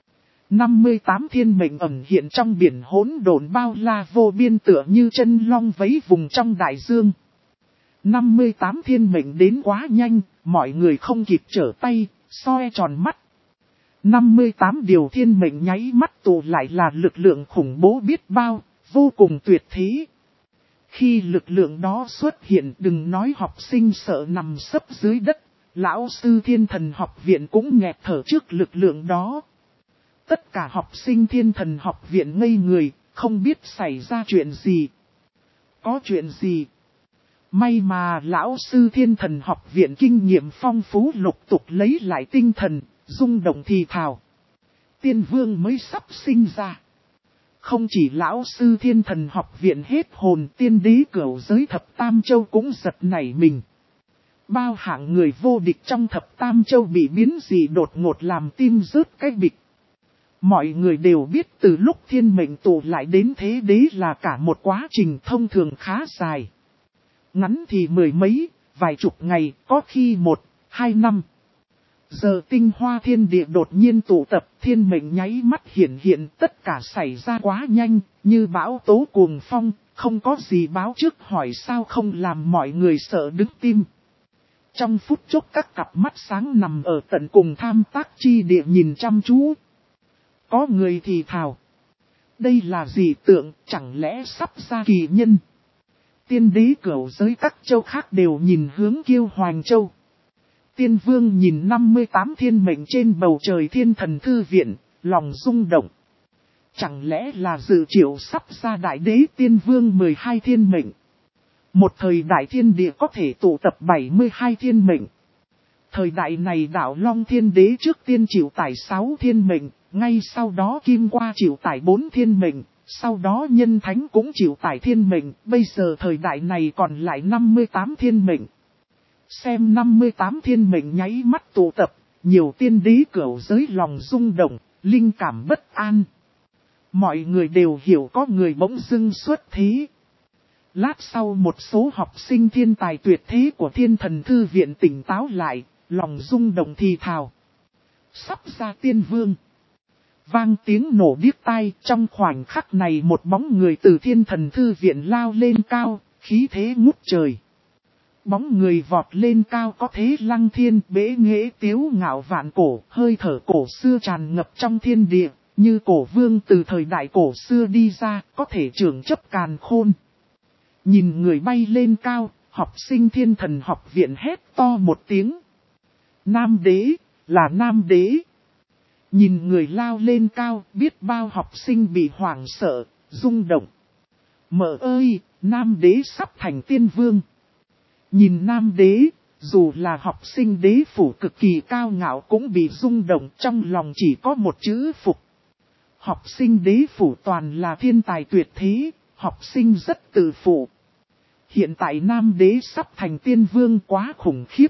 58 thiên mệnh ẩn hiện trong biển hỗn độn bao la vô biên, tựa như chân long vấy vùng trong đại dương. 58 thiên mệnh đến quá nhanh, mọi người không kịp trở tay, soi tròn mắt. 58 điều thiên mệnh nháy mắt tụ lại là lực lượng khủng bố biết bao, vô cùng tuyệt thế. Khi lực lượng đó xuất hiện, đừng nói học sinh sợ nằm sấp dưới đất, lão sư Thiên Thần học viện cũng nghẹt thở trước lực lượng đó. Tất cả học sinh Thiên Thần học viện ngây người, không biết xảy ra chuyện gì. Có chuyện gì? May mà lão sư Thiên Thần học viện kinh nghiệm phong phú lục tục lấy lại tinh thần, rung động thì thào. Tiên vương mới sắp sinh ra. Không chỉ lão sư Thiên Thần học viện hết hồn, tiên đế cửu giới thập tam châu cũng giật nảy mình. Bao hạng người vô địch trong thập tam châu bị biến dị đột ngột làm tim rớt cái bịch. Mọi người đều biết từ lúc thiên mệnh tụ lại đến thế đế là cả một quá trình thông thường khá dài. Ngắn thì mười mấy, vài chục ngày, có khi 1-2 năm. Giờ tinh hoa thiên địa đột nhiên tụ tập, thiên mệnh nháy mắt hiện tất cả xảy ra quá nhanh, như bão tố cuồng phong, không có gì báo trước, hỏi sao không làm mọi người sợ đứng tim. Trong phút chốc các cặp mắt sáng nằm ở tận cùng tham tác chi địa nhìn chăm chú. Có người thì thào: đây là dị tượng, chẳng lẽ sắp ra kỳ nhân? Tiên đế cửu giới các châu khác đều nhìn hướng Kiêu Hoành Châu. Tiên vương nhìn 58 thiên mệnh trên bầu trời Thiên Thần thư viện, lòng rung động. Chẳng lẽ là dự triệu sắp ra đại đế tiên vương 12 thiên mệnh? Một thời đại thiên địa có thể tụ tập 72 thiên mệnh. Thời đại này đạo Long Thiên Đế trước tiên chịu tải 6 thiên mệnh, ngay sau đó Kim Qua chịu tải 4 thiên mệnh, sau đó Nhân Thánh cũng chịu tải thiên mệnh, bây giờ thời đại này còn lại 58 thiên mệnh. Xem 58 thiên mệnh nháy mắt tụ tập, nhiều tiên đế cửu giới lòng rung động, linh cảm bất an. Mọi người đều hiểu có người bỗng dưng xuất thế. Lát sau một số học sinh thiên tài tuyệt thế của Thiên Thần Thư Viện tỉnh táo lại, lòng rung động thì thào. Sắp ra tiên vương. Vang tiếng nổ điếc tai, trong khoảnh khắc này một bóng người từ Thiên Thần Thư Viện lao lên cao, khí thế ngút trời. Bóng người vọt lên cao có thế lăng thiên, bế nghệ tiếu ngạo vạn cổ, hơi thở cổ xưa tràn ngập trong thiên địa, như cổ vương từ thời đại cổ xưa đi ra, có thể trưởng chấp càn khôn. Nhìn người bay lên cao, học sinh Thiên Thần học viện hét to một tiếng. Nam đế, là Nam đế. Nhìn người lao lên cao, biết bao học sinh bị hoảng sợ, rung động. Mợ ơi, Nam đế sắp thành tiên vương. Nhìn Nam đế, dù là học sinh đế phủ cực kỳ cao ngạo cũng bị rung động, trong lòng chỉ có một chữ phục. Học sinh đế phủ toàn là thiên tài tuyệt thế, học sinh rất tự phụ. Hiện tại Nam đế sắp thành tiên vương quá khủng khiếp.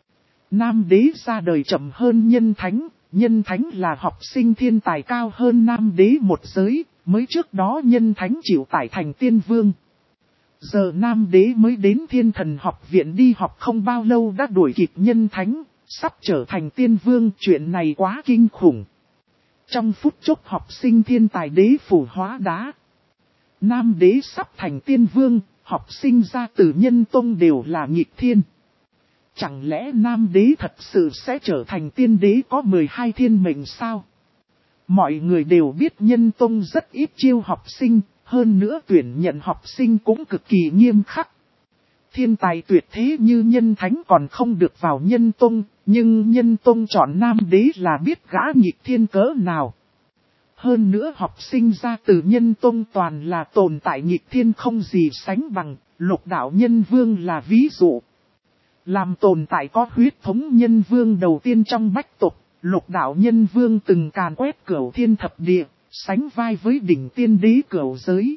Nam đế ra đời chậm hơn nhân thánh, nhân thánh là học sinh thiên tài cao hơn Nam đế một giới, mới trước đó nhân thánh chịu tải thành tiên vương. Giờ Nam đế mới đến Thiên Thần học viện đi học không bao lâu đã đuổi kịp nhân thánh, sắp trở thành tiên vương, chuyện này quá kinh khủng. Trong phút chốc học sinh thiên tài đế phủ hóa đá. Nam đế sắp thành tiên vương, học sinh ra từ nhân tông đều là nghịch thiên. Chẳng lẽ Nam đế thật sự sẽ trở thành tiên đế có 12 thiên mệnh sao? Mọi người đều biết nhân tông rất ít chiêu học sinh, hơn nữa tuyển nhận học sinh cũng cực kỳ nghiêm khắc. Thiên tài tuyệt thế như nhân thánh còn không được vào nhân tông, nhưng nhân tông chọn Nam đế là biết gã nghịch thiên cỡ nào. Hơn nữa học sinh ra từ nhân tông toàn là tồn tại nghịch thiên không gì sánh bằng, Lục đạo nhân vương là ví dụ. Làm tồn tại có huyết thống nhân vương đầu tiên trong bách tộc, Lục đạo nhân vương từng càn quét cửu thiên thập địa, sánh vai với đỉnh tiên đế cửu giới.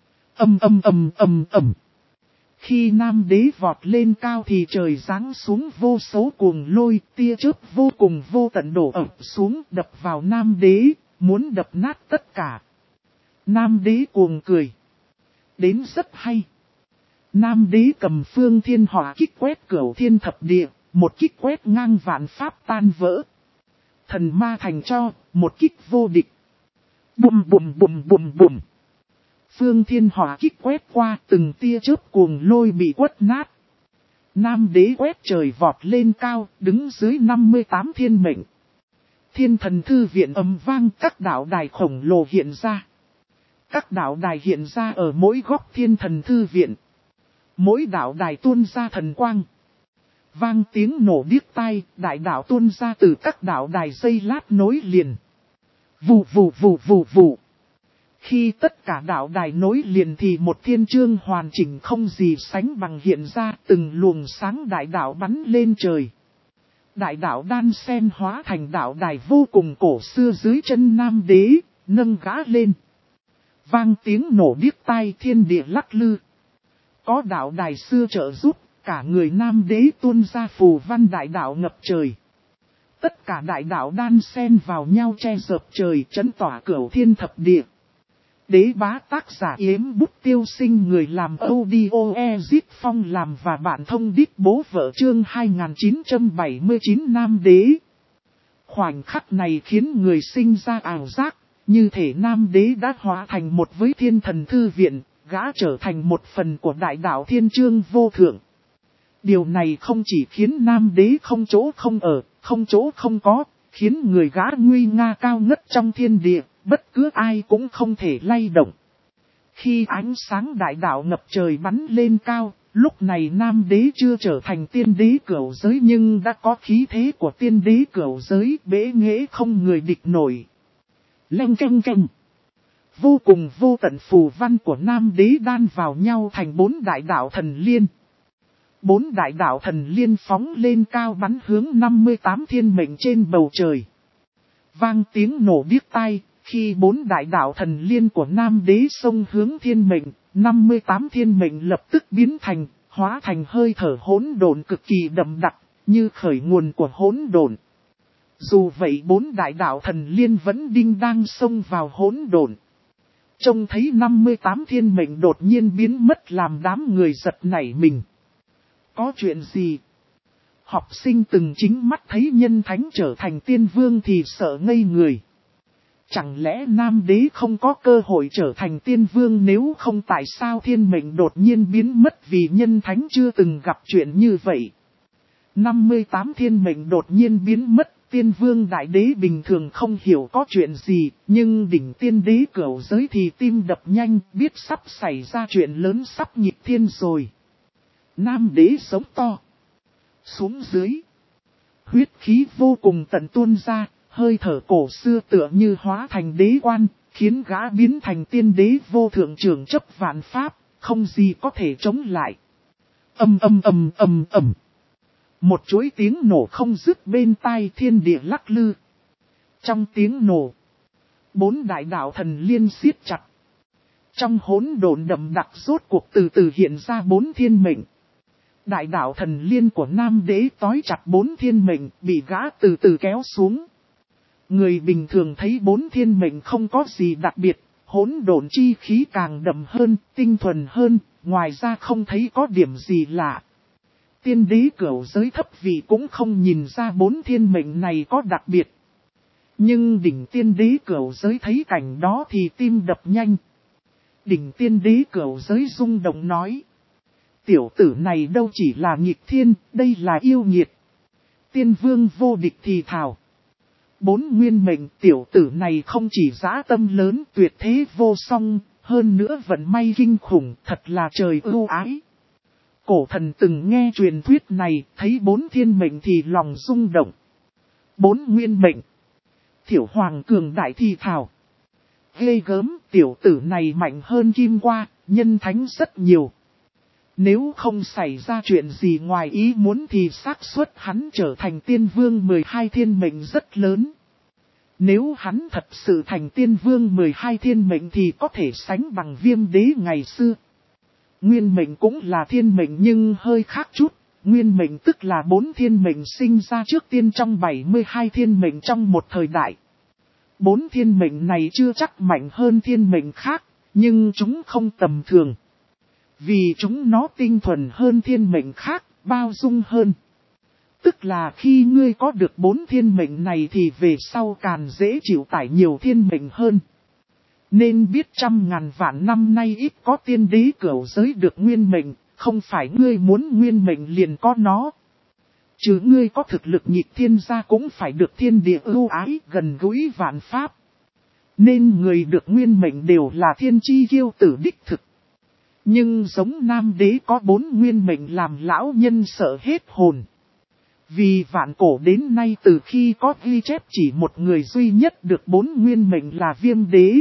Khi Nam đế vọt lên cao thì trời giáng xuống vô số cuồng lôi, tia chớp vô cùng vô tận đổ ập xuống đập vào Nam đế, muốn đập nát tất cả. Nam đế cuồng cười. Đến rất hay. Nam đế cầm phương thiên hỏa kích quét cửu thiên thập địa, một kích quét ngang vạn pháp tan vỡ. Thần ma thành cho, một kích vô địch. Bùm bùm bùm bùm bùm. Phương thiên hỏa kích quét qua từng tia chớp cuồng lôi bị quất nát. Nam đế quét trời vọt lên cao, đứng dưới 58 thiên mệnh. Thiên Thần Thư Viện ầm vang, các đạo đài khổng lồ hiện ra. Các đạo đài hiện ra ở mỗi góc Thiên Thần Thư Viện. Mỗi đạo đài tuôn ra thần quang. Vang tiếng nổ điếc tai, đại đạo tuôn ra từ các đạo đài dây lát nối liền. Vù vù vù vù vù. Khi tất cả đạo đài nối liền thì một thiên chương hoàn chỉnh không gì sánh bằng hiện ra, từng luồng sáng đại đạo bắn lên trời. Đại đạo đan sen hóa thành đạo đài vô cùng cổ xưa dưới chân Nam đế, nâng gã lên. Vang tiếng nổ điếc tai, thiên địa lắc lư. Có đạo đài xưa trợ giúp, cả người Nam đế tuôn ra phù văn đại đạo ngập trời. Tất cả đại đạo đan xen vào nhau che dợp trời, chấn tỏa cửu thiên thập địa. Đế bá tác giả Yếm Bút Tiêu Sinh, người làm audio Ezit Phong làm và bản thông đít bố vợ chương 2979 Nam đế. Khoảnh khắc này khiến người sinh ra ảo giác, như thể Nam đế đã hóa thành một với Thiên Thần Thư Viện, gã trở thành một phần của đại đạo thiên chương vô thượng. Điều này không chỉ khiến Nam đế không chỗ không ở, không chỗ không có, khiến người gã nguy nga cao ngất trong thiên địa, bất cứ ai cũng không thể lay động. Khi ánh sáng đại đạo ngập trời bắn lên cao, lúc này Nam đế chưa trở thành tiên đế cửu giới nhưng đã có khí thế của tiên đế cửu giới, bế nghệ không người địch nổi. Leng keng keng. Vô cùng vô tận phù văn của Nam đế đan vào nhau thành 4 đại đạo thần liên. 4 đại đạo thần liên phóng lên cao bắn hướng 58 thiên mệnh trên bầu trời. Vang tiếng nổ điếc tai, khi 4 đại đạo thần liên của Nam đế xông hướng thiên mệnh, 58 thiên mệnh lập tức biến thành hóa thành hơi thở hỗn độn cực kỳ đậm đặc, như khởi nguồn của hỗn độn. Dù vậy 4 đại đạo thần liên vẫn đinh đang xông vào hỗn độn. Trông thấy 58 thiên mệnh đột nhiên biến mất làm đám người giật nảy mình. Có chuyện gì? Học sinh từng chính mắt thấy nhân thánh trở thành tiên vương thì sợ ngây người. Chẳng lẽ Nam Đế không có cơ hội trở thành tiên vương, nếu không tại sao thiên mệnh đột nhiên biến mất, vì nhân thánh chưa từng gặp chuyện như vậy. 58 thiên mệnh đột nhiên biến mất, tiên vương đại đế bình thường không hiểu có chuyện gì, nhưng đỉnh tiên đế cửu giới thì tim đập nhanh, biết sắp xảy ra chuyện lớn, sắp nhịp thiên rồi. Nam Đế sống to. Xuống dưới. Huyết khí vô cùng tận tuôn ra, hơi thở cổ xưa tựa như hóa thành đế quan, khiến gã biến thành tiên đế vô thượng trưởng chấp vạn pháp, không gì có thể chống lại. Ầm ầm ầm ầm ầm. Một chuỗi tiếng nổ không dứt bên tai, thiên địa lắc lư. Trong tiếng nổ, 4 đại đạo thần liên siết chặt. Trong hỗn độn đậm đặc rốt cuộc từ từ hiện ra 4 thiên mệnh. Đại đạo thần liên của Nam Đế tói chặt 4 thiên mệnh, bị gã từ từ kéo xuống. Người bình thường thấy 4 thiên mệnh không có gì đặc biệt, hỗn độn chi khí càng đậm hơn, tinh thuần hơn, ngoài ra không thấy có điểm gì lạ. Tiên đế cửu giới thấp vị cũng không nhìn ra 4 thiên mệnh này có đặc biệt. Nhưng đỉnh tiên đế cửu giới thấy cảnh đó thì tim đập nhanh. Đỉnh tiên đế cửu giới rung động nói. Tiểu tử này đâu chỉ là nghịch thiên, đây là yêu nghiệt. Tiên vương vô địch thì thào. 4 nguyên mệnh, tiểu tử này không chỉ dã tâm lớn, tuyệt thế vô song, hơn nữa vận may kinh khủng, thật là trời ưu ái. Cổ thần từng nghe truyền thuyết này, thấy 4 thiên mệnh thì lòng rung động. 4 nguyên mệnh. Tiểu hoàng cường đại thì thào. Ghê gớm, tiểu tử này mạnh hơn Kim Qua, nhân thánh rất nhiều. Nếu không xảy ra chuyện gì ngoài ý muốn thì xác suất hắn trở thành tiên vương 12 thiên mệnh rất lớn. Nếu hắn thật sự thành tiên vương 12 thiên mệnh thì có thể sánh bằng Viêm đế ngày xưa. Nguyên mệnh cũng là thiên mệnh nhưng hơi khác chút. Nguyên mệnh tức là 4 thiên mệnh sinh ra trước tiên trong 72 thiên mệnh trong một thời đại. 4 thiên mệnh này chưa chắc mạnh hơn thiên mệnh khác, nhưng chúng không tầm thường. Vì chúng nó tinh thuần hơn thiên mệnh khác, bao dung hơn. Tức là khi ngươi có được 4 thiên mệnh này thì về sau càng dễ chịu tải nhiều thiên mệnh hơn. Nên biết trăm ngàn vạn năm nay ít có tiên đế cửu giới được nguyên mệnh, không phải ngươi muốn nguyên mệnh liền có nó. Chứ ngươi có thực lực nhịp thiên gia cũng phải được thiên địa ưu ái gần gũi vạn pháp. Nên người được nguyên mệnh đều là thiên chi kiêu tử đích thực. Nhưng giống Nam Đế có 4 nguyên mệnh làm lão nhân sợ hết hồn. Vì vạn cổ đến nay từ khi có ghi chép chỉ một người duy nhất được 4 nguyên mệnh là Viêm đế.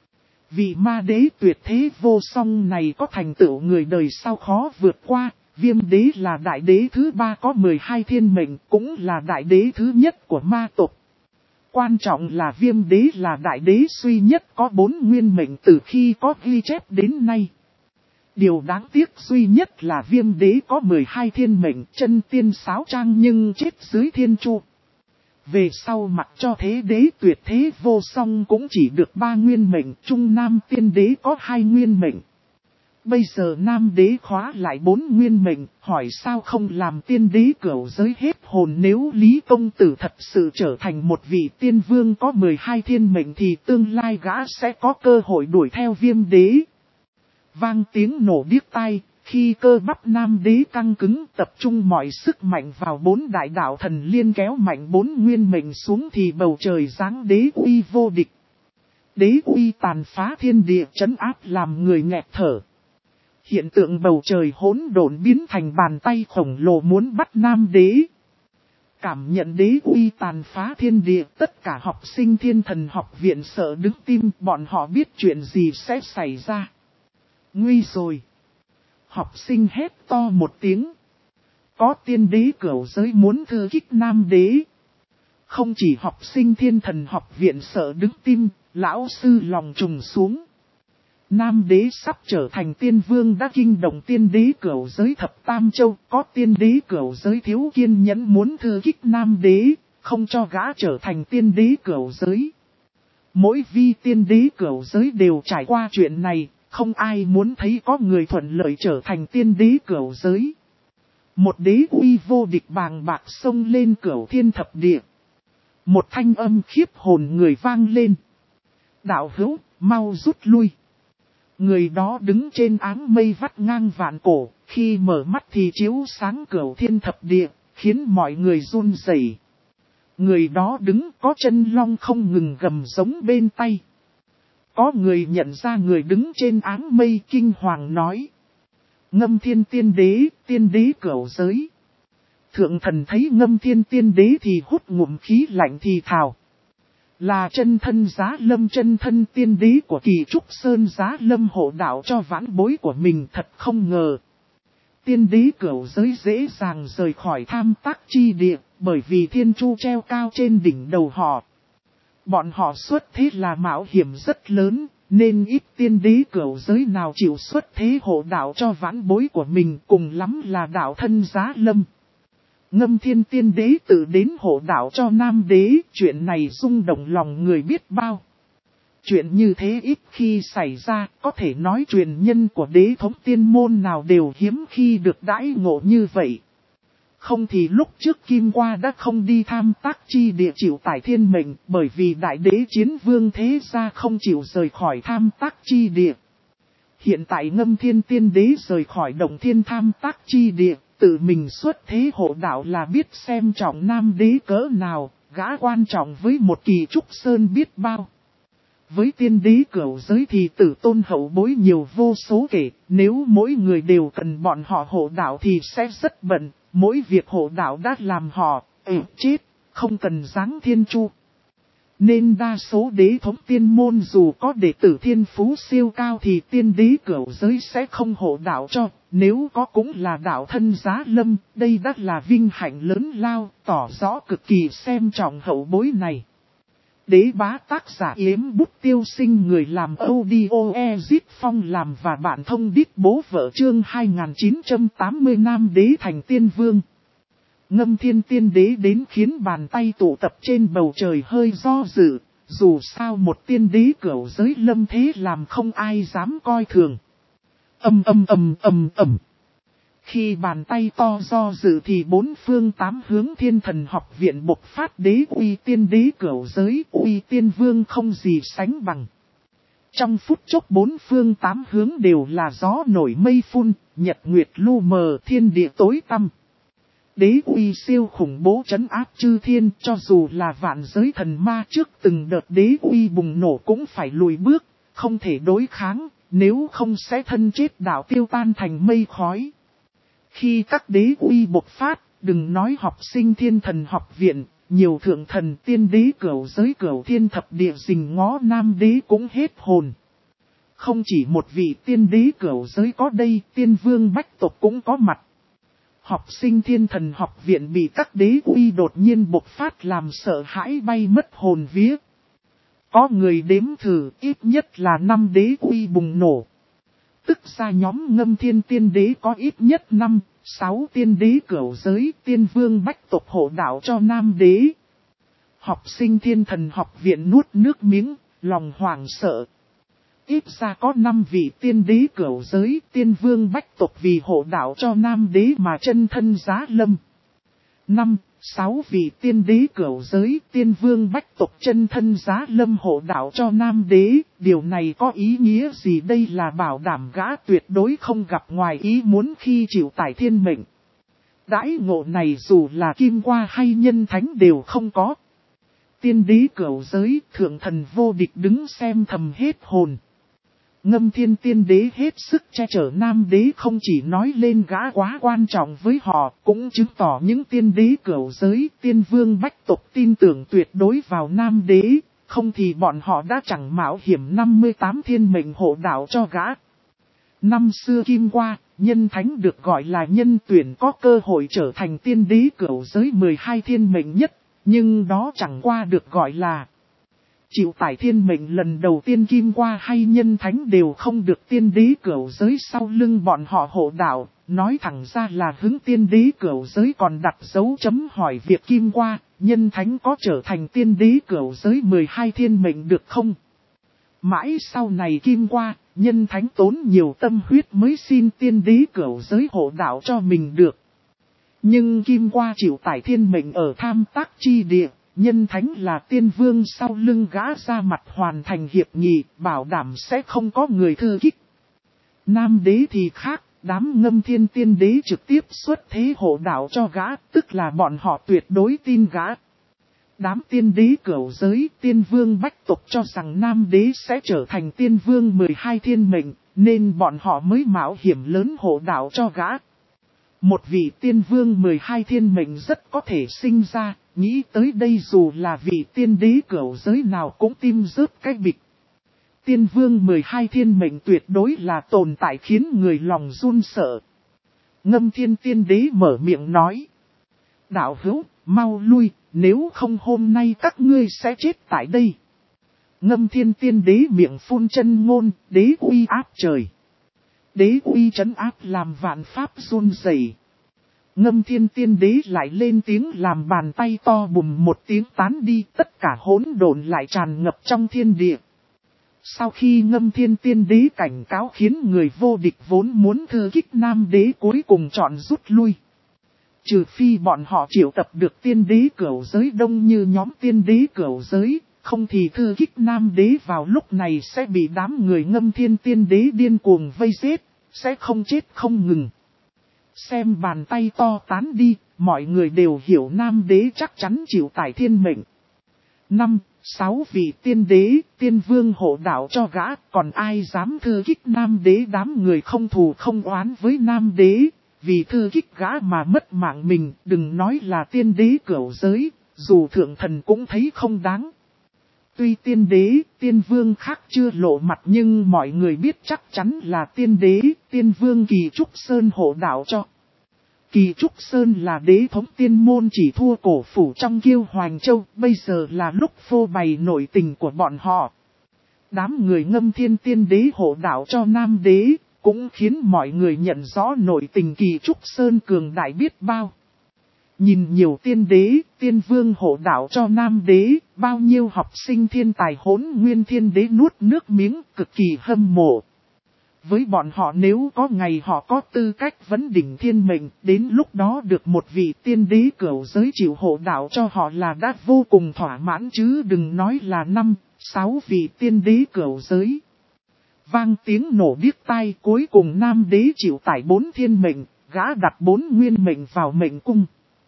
Vị ma đế tuyệt thế vô song này có thành tựu người đời sau khó vượt qua. Viêm đế là đại đế thứ 3 có 12 thiên mệnh, cũng là đại đế thứ nhất của ma tộc. Quan trọng là Viêm đế là đại đế duy nhất có 4 nguyên mệnh từ khi có ghi chép đến nay. Điều đáng tiếc duy nhất là Viêm đế có 12 thiên mệnh chân tiên sáo trang nhưng chết dưới thiên chu. Về sau mặc cho thế đế tuyệt thế vô song cũng chỉ được 3 nguyên mệnh, trung nam tiên đế có 2 nguyên mệnh. Bây giờ Nam Đế khóa lại 4 nguyên mệnh, hỏi sao không làm tiên đế cửu giới hết hồn. Nếu Lý Công Tử thật sự trở thành một vị tiên vương có 12 thiên mệnh thì tương lai gã sẽ có cơ hội đuổi theo Viêm đế. Vang tiếng nổ điếc tai, khi cơ bắp Nam Đế căng cứng tập trung mọi sức mạnh vào 4 đại đạo thần liên kéo mạnh 4 nguyên mệnh xuống thì bầu trời giáng đế uy vô địch. Đế uy tàn phá thiên địa trấn áp làm người nghẹt thở. Hiện tượng bầu trời hỗn độn biến thành bàn tay khổng lồ muốn bắt Nam Đế. Cảm nhận đế uy tàn phá thiên địa, tất cả học sinh Thiên Thần học viện sợ đứng tim, bọn họ biết chuyện gì sẽ xảy ra. Nguy rồi! Học sinh hét to một tiếng. Có tiên đế cửu giới muốn thư kích Nam Đế. Không chỉ học sinh Thiên Thần học viện sợ đứng tim, lão sư lòng trùng xuống. Nam đế sắp trở thành tiên vương đã kinh động tiên đế cửu giới thập tam châu, có tiên đế cửu giới thiếu kiên nhẫn muốn thư kích nam đế, không cho gã trở thành tiên đế cửu giới. Mỗi vi tiên đế cửu giới đều trải qua chuyện này, không ai muốn thấy có người thuận lợi trở thành tiên đế cửu giới. Một đế uy vô địch bàng bạc xông lên cửu thiên thập địa. Một thanh âm khiếp hồn người vang lên. Đạo hữu, mau rút lui. Người đó đứng trên áng mây vắt ngang vạn cổ, khi mở mắt thì chiếu sáng cửu thiên thập địa, khiến mọi người run rẩy. Người đó đứng có chân long không ngừng gầm giống bên tay. Có người nhận ra người đứng trên áng mây kinh hoàng nói. Ngâm thiên tiên đế cửu giới. Thượng thần thấy ngâm thiên tiên đế thì hút ngụm khí lạnh thì thào. Là chân thân Giá Lâm, chân thân tiên đế của Kỳ Trúc Sơn Giá Lâm hộ đạo cho vãn bối của mình, thật không ngờ. Tiên đế cửu giới dễ dàng rời khỏi tham tác chi địa, bởi vì thiên chu treo cao trên đỉnh đầu họ. Bọn họ xuất thế là mạo hiểm rất lớn, nên ít tiên đế cửu giới nào chịu xuất thế hộ đạo cho vãn bối của mình, cùng lắm là đạo thân Giá Lâm. Ngâm thiên tiên đế tự đến hộ đạo cho nam đế, chuyện này rung động lòng người biết bao. Chuyện như thế ít khi xảy ra, có thể nói truyền nhân của đế thống tiên môn nào đều hiếm khi được đãi ngộ như vậy. Không thì lúc trước Kim Qua đã không đi tham tác chi địa chịu tải thiên mệnh, bởi vì đại đế chiến vương thế gia không chịu rời khỏi tham tác chi địa. Hiện tại ngâm thiên tiên đế rời khỏi động thiên tham tác chi địa, tự mình xuất thế hộ đạo là biết xem trọng nam đế cỡ nào, gã quan trọng với một Kỳ Trúc Sơn biết bao. Với tiên đế cửu giới thì tử tôn hậu bối nhiều vô số kể, nếu mỗi người đều cần bọn họ hộ đạo thì sẽ rất bận, mỗi việc hộ đạo đã làm họ, chết, không cần giáng thiên chu. Nên đa số đế thống tiên môn dù có đệ tử thiên phú siêu cao thì tiên đế cửu giới sẽ không hộ đạo cho, nếu có cũng là đạo thân Giá Lâm, đây đã là vinh hạnh lớn lao, tỏ rõ cực kỳ xem trọng hậu bối này. Đế bá tác giả Yếm Bút Tiêu Sinh, người làm audio Ezit Phong làm và bạn thông đít bố vợ chương 2980 Nam đế thành tiên vương. Ngâm thiên tiên đế đến khiến bàn tay tụ tập trên bầu trời hơi do dự, dù sao một tiên đế cửu giới lâm thế làm không ai dám coi thường. Khi bàn tay to do dự thì bốn phương tám hướng thiên thần học viện bộc phát đế uy tiên đế cửu giới, uy tiên vương không gì sánh bằng. Trong phút chốc bốn phương tám hướng đều là gió nổi mây phun, nhật nguyệt lu mờ, thiên địa tối tăm. Đế uy siêu khủng bố trấn áp chư thiên, cho dù là vạn giới thần ma trước từng đợt đế uy bùng nổ cũng phải lùi bước, không thể đối kháng, nếu không sẽ thân chết đạo tiêu tan thành mây khói. Khi các đế uy bộc phát, đừng nói học sinh thiên thần học viện, nhiều thượng thần tiên đế cửu giới cửu thiên thập địa rình ngó nam đế cũng hết hồn. Không chỉ một vị tiên đế cửu giới có đây, tiên vương bách tộc cũng có mặt. Học sinh thiên thần học viện bị các đế uy đột nhiên bộc phát làm sợ hãi bay mất hồn vía. Có người đếm thử ít nhất là 5 đế uy bùng nổ. Tức ra nhóm ngâm thiên tiên đế có ít nhất 5, 6 tiên đế cửu giới, tiên vương bách tộc hộ đạo cho nam đế. Học sinh thiên thần học viện nuốt nước miếng, lòng hoảng sợ. Ít ra có 5 vị tiên đế cửu giới, tiên vương bách tộc vì hộ đạo cho nam đế mà chân thân Giá Lâm. 5, 6 vị tiên đế cửu giới, tiên vương bách tộc chân thân Giá Lâm hộ đạo cho nam đế, điều này có ý nghĩa gì? Đây là bảo đảm gã tuyệt đối không gặp ngoài ý muốn khi chịu tải thiên mệnh. Đãi ngộ này dù là Kim Qua hay nhân thánh đều không có. Tiên đế cửu giới, thượng thần vô địch đứng xem thầm hết hồn. Ngâm thiên tiên đế hết sức che chở nam đế không chỉ nói lên gã quá quan trọng với họ, cũng chứng tỏ những tiên đế cửu giới, tiên vương bách tộc tin tưởng tuyệt đối vào nam đế, không thì bọn họ đã chẳng mạo hiểm 58 thiên mệnh hộ đạo cho gã. Năm xưa Kim Qua, nhân thánh được gọi là nhân tuyển có cơ hội trở thành tiên đế cửu giới 12 thiên mệnh nhất, nhưng đó chẳng qua được gọi là Chịu tải thiên mệnh lần đầu tiên Kim Qua hay Nhân Thánh đều không được tiên đế cửu giới sau lưng bọn họ hộ đạo, nói thẳng ra là hướng tiên đế cửu giới còn đặt dấu chấm hỏi việc Kim Qua, Nhân Thánh có trở thành tiên đế cửu giới 12 thiên mệnh được không? Mãi sau này Kim Qua, Nhân Thánh tốn nhiều tâm huyết mới xin tiên đế cửu giới hộ đạo cho mình được. Nhưng Kim Qua chịu tải thiên mệnh ở Tham Tác chi địa, Nhân Thánh là tiên vương sau lưng gã ra mặt hoàn thành hiệp nghị, bảo đảm sẽ không có người thư kích. Nam đế thì khác, đám Ngâm Thiên tiên đế trực tiếp xuất thế hộ đạo cho gã, tức là bọn họ tuyệt đối tin gã. Đám tiên đế cửu giới, tiên vương bách tộc cho rằng Nam đế sẽ trở thành tiên vương 12 thiên mệnh, nên bọn họ mới mạo hiểm lớn hộ đạo cho gã. Một vị tiên vương 12 thiên mệnh rất có thể sinh ra, nghĩ tới đây dù là vị tiên đế cửu giới nào cũng tim rớt cái bịch. Tiên vương 12 thiên mệnh tuyệt đối là tồn tại khiến người lòng run sợ. Ngâm Thiên tiên đế mở miệng nói. Đạo hữu, mau lui, nếu không hôm nay các ngươi sẽ chết tại đây. Ngâm Thiên tiên đế miệng phun chân ngôn, đế uy áp trời. Đế uy trấn áp làm vạn pháp run rẩy. Ngâm Thiên tiên đế lại lên tiếng làm bàn tay to bùm một tiếng tán đi, tất cả hỗn độn lại tràn ngập trong thiên địa. Sau khi Ngâm Thiên tiên đế cảnh cáo khiến người vô địch vốn muốn thư kích Nam đế cuối cùng chọn rút lui. Trừ phi bọn họ triệu tập được tiên đế cửu giới đông như nhóm tiên đế cửu giới, không thì thư kích Nam đế vào lúc này sẽ bị đám người Ngâm Thiên tiên đế điên cuồng vây giết, sẽ không chết không ngừng. Xem bàn tay to tán đi, mọi người đều hiểu Nam đế chắc chắn chịu tải thiên mệnh. 6 vị tiên đế, tiên vương hộ đạo cho gã, còn ai dám thư kích Nam đế, đám người không thù không oán với Nam đế, vì thư kích gã mà mất mạng mình, đừng nói là tiên đế cửu giới, dù thượng thần cũng thấy không đáng. Tuy tiên đế, tiên vương khác chưa lộ mặt nhưng mọi người biết chắc chắn là tiên đế, tiên vương Kỳ Trúc Sơn hộ đạo cho. Kỳ Trúc Sơn là đế thống tiên môn chỉ thua cổ phủ trong Kiêu Hoành Châu, bây giờ là lúc phô bày nội tình của bọn họ. Đám người Ngâm Thiên tiên đế hộ đạo cho Nam đế, cũng khiến mọi người nhận rõ nội tình Kỳ Trúc Sơn cường đại biết bao. Nhìn nhiều tiên đế, tiên vương hộ đạo cho Nam đế, bao nhiêu học sinh thiên tài Hỗn Nguyên thiên đế nuốt nước miếng cực kỳ hâm mộ. Với bọn họ nếu có ngày họ có tư cách vấn đỉnh thiên mệnh, đến lúc đó được một vị tiên đế cửu giới chịu hộ đạo cho họ là đã vô cùng thỏa mãn chứ đừng nói là 6 vị tiên đế cửu giới. Vang tiếng nổ điếc tai, cuối cùng Nam đế chịu tải 4 thiên mệnh, gã đặt 4 nguyên mệnh vào mệnh cung.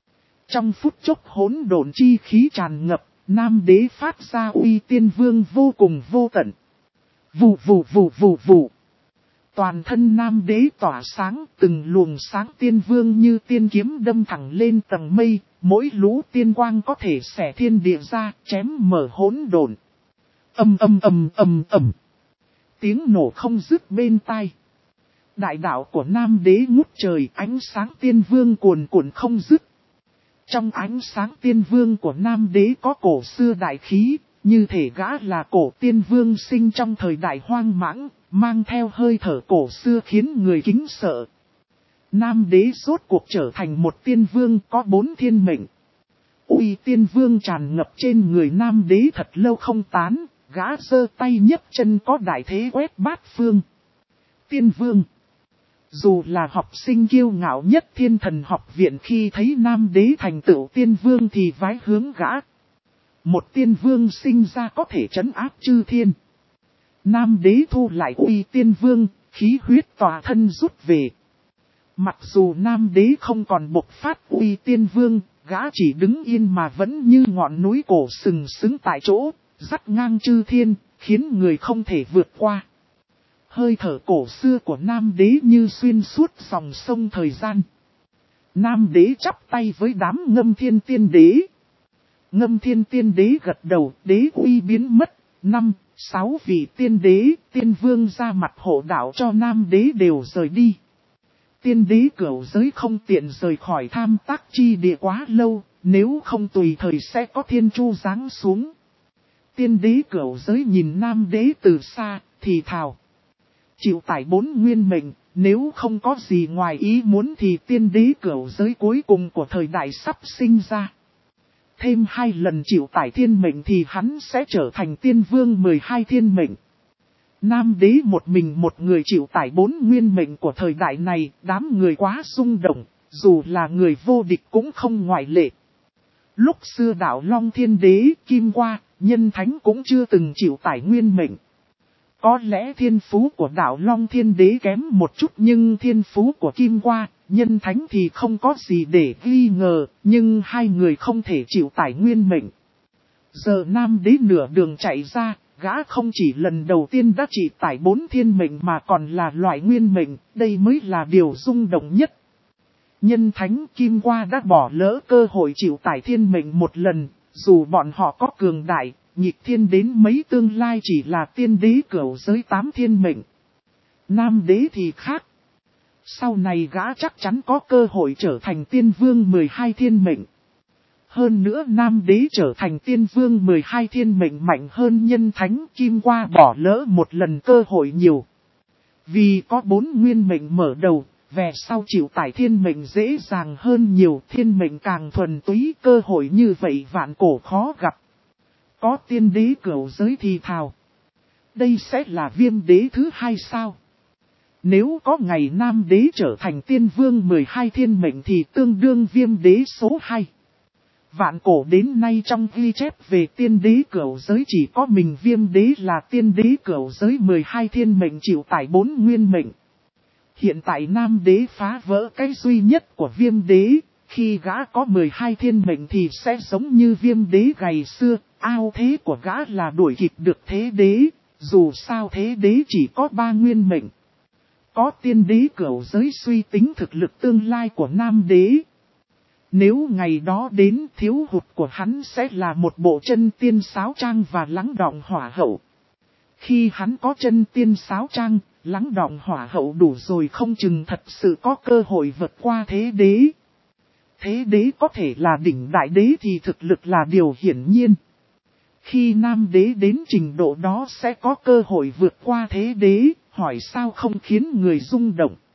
Trong phút chốc hỗn độn chi khí tràn ngập, Nam đế phát ra uy tiên vương vô cùng vô tận. Vù vù vù vù vù. Toàn thân Nam đế tỏa sáng, từng luồng sáng tiên vương như tiên kiếm đâm thẳng lên tầng mây, mỗi lũ tiên quang có thể xẻ thiên địa ra, chém mở hỗn độn. Ầm ầm ầm ầm ầm. Tiếng nổ không dứt bên tai. Đại đạo của Nam đế ngút trời, ánh sáng tiên vương cuồn cuộn không dứt. Trong ánh sáng tiên vương của Nam đế có cổ xưa đại khí, như thể gã là cổ tiên vương sinh trong thời đại hoang mãng, mang theo hơi thở cổ xưa khiến người kính sợ. Nam đế rốt cuộc trở thành một tiên vương có 4 thiên mệnh. Uy tiên vương tràn ngập trên người Nam đế thật lâu không tán, gã giơ tay nhấc chân có đại thế quét bát phương. Tiên vương. Dù là học sinh kiêu ngạo nhất Thiên Thần học viện khi thấy Nam đế thành tựu tiên vương thì vái hướng gã. Một tiên vương sinh ra có thể trấn áp chư thiên. Nam đế thu lại uy tiên vương, khí huyết tỏa thân rút về. Mặc dù Nam đế không còn bộc phát uy tiên vương, gã chỉ đứng yên mà vẫn như ngọn núi cổ sừng sững tại chỗ, dắt ngang chư thiên, khiến người không thể vượt qua. Hơi thở cổ xưa của Nam đế như xuyên suốt dòng sông thời gian. Nam đế chắp tay với đám Ngâm Thiên tiên đế. Ngâm Thiên tiên đế gật đầu, đế uy biến mất. 6 vị tiên đế, tiên vương ra mặt hộ đạo cho Nam đế đều rời đi. Tiên đế cửu giới không tiện rời khỏi Tham Tác chi địa quá lâu, nếu không tùy thời sẽ có thiên chu giáng xuống. Tiên đế cửu giới nhìn nam đế từ xa, thì thào. Chịu tải 4 nguyên mệnh, nếu không có gì ngoài ý muốn thì tiên đế cửu giới cuối cùng của thời đại sắp sinh ra. Thêm 2 lần chịu tải thiên mệnh thì hắn sẽ trở thành tiên vương 12 thiên mệnh. Nam đế một mình một người chịu tải 4 nguyên mệnh của thời đại này, đám người quá rung động, dù là người vô địch cũng không ngoại lệ. Lúc xưa đạo Long Thiên Đế, Kim Qua, Nhân Thánh cũng chưa từng chịu tải nguyên mệnh. Có lẽ thiên phú của đạo Long Thiên Đế kém một chút nhưng thiên phú của Kim Qua, Nhân Thánh thì không có gì để nghi ngờ, nhưng hai người không thể chịu tải nguyên mệnh. Giờ Nam Đế nửa đường chạy ra, gã không chỉ lần đầu tiên đã chỉ tải 4 thiên mệnh mà còn là loại nguyên mệnh, đây mới là điều rung động nhất. Nhân Thánh Kim Qua đã bỏ lỡ cơ hội chịu tải thiên mệnh một lần, dù bọn họ có cường đại, nhịp thiên đến mấy tương lai chỉ là tiên đế cửu giới 8 thiên mệnh. Nam đế thì khác. Sau này gã chắc chắn có cơ hội trở thành tiên vương 12 thiên mệnh. Hơn nữa Nam đế trở thành tiên vương 12 thiên mệnh mạnh hơn Nhân Thánh Kim Qua bỏ lỡ một lần cơ hội nhiều. Vì có 4 nguyên mệnh mở đầu, về sau chịu tải thiên mệnh dễ dàng hơn nhiều, thiên mệnh càng thuần túy, cơ hội như vậy vạn cổ khó gặp. Có tiên đế cửu giới thì thào. Đây sẽ là Viêm đế thứ 2 sao? Nếu có ngày Nam đế trở thành tiên vương 12 thiên mệnh thì tương đương Viêm đế số 2. Vạn cổ đến nay trong ghi chép về tiên đế cửu giới chỉ có mình Viêm đế là tiên đế cửu giới 12 thiên mệnh chịu tải 4 nguyên mệnh. Hiện tại Nam đế phá vỡ cái duy nhất của Viêm đế, khi gã có 12 thiên mệnh thì sẽ giống như Viêm đế ngày xưa, ao thế của gã là đuổi kịp được thế đế, dù sao thế đế chỉ có 3 nguyên mệnh. Có tiên đế cửu giới suy tính thực lực tương lai của Nam đế. Nếu ngày đó đến thiếu hụt của hắn sẽ là một bộ chân tiên sáo trang và lắng đọng hỏa hậu. Khi hắn có chân tiên sáo trang, lắng đọng hỏa hậu đủ rồi không chừng thật sự có cơ hội vượt qua thế đế. Thế đế có thể là đỉnh đại đế thì thực lực là điều hiển nhiên. Khi Nam đế đến trình độ đó sẽ có cơ hội vượt qua thế đế, hỏi sao không khiến người rung động.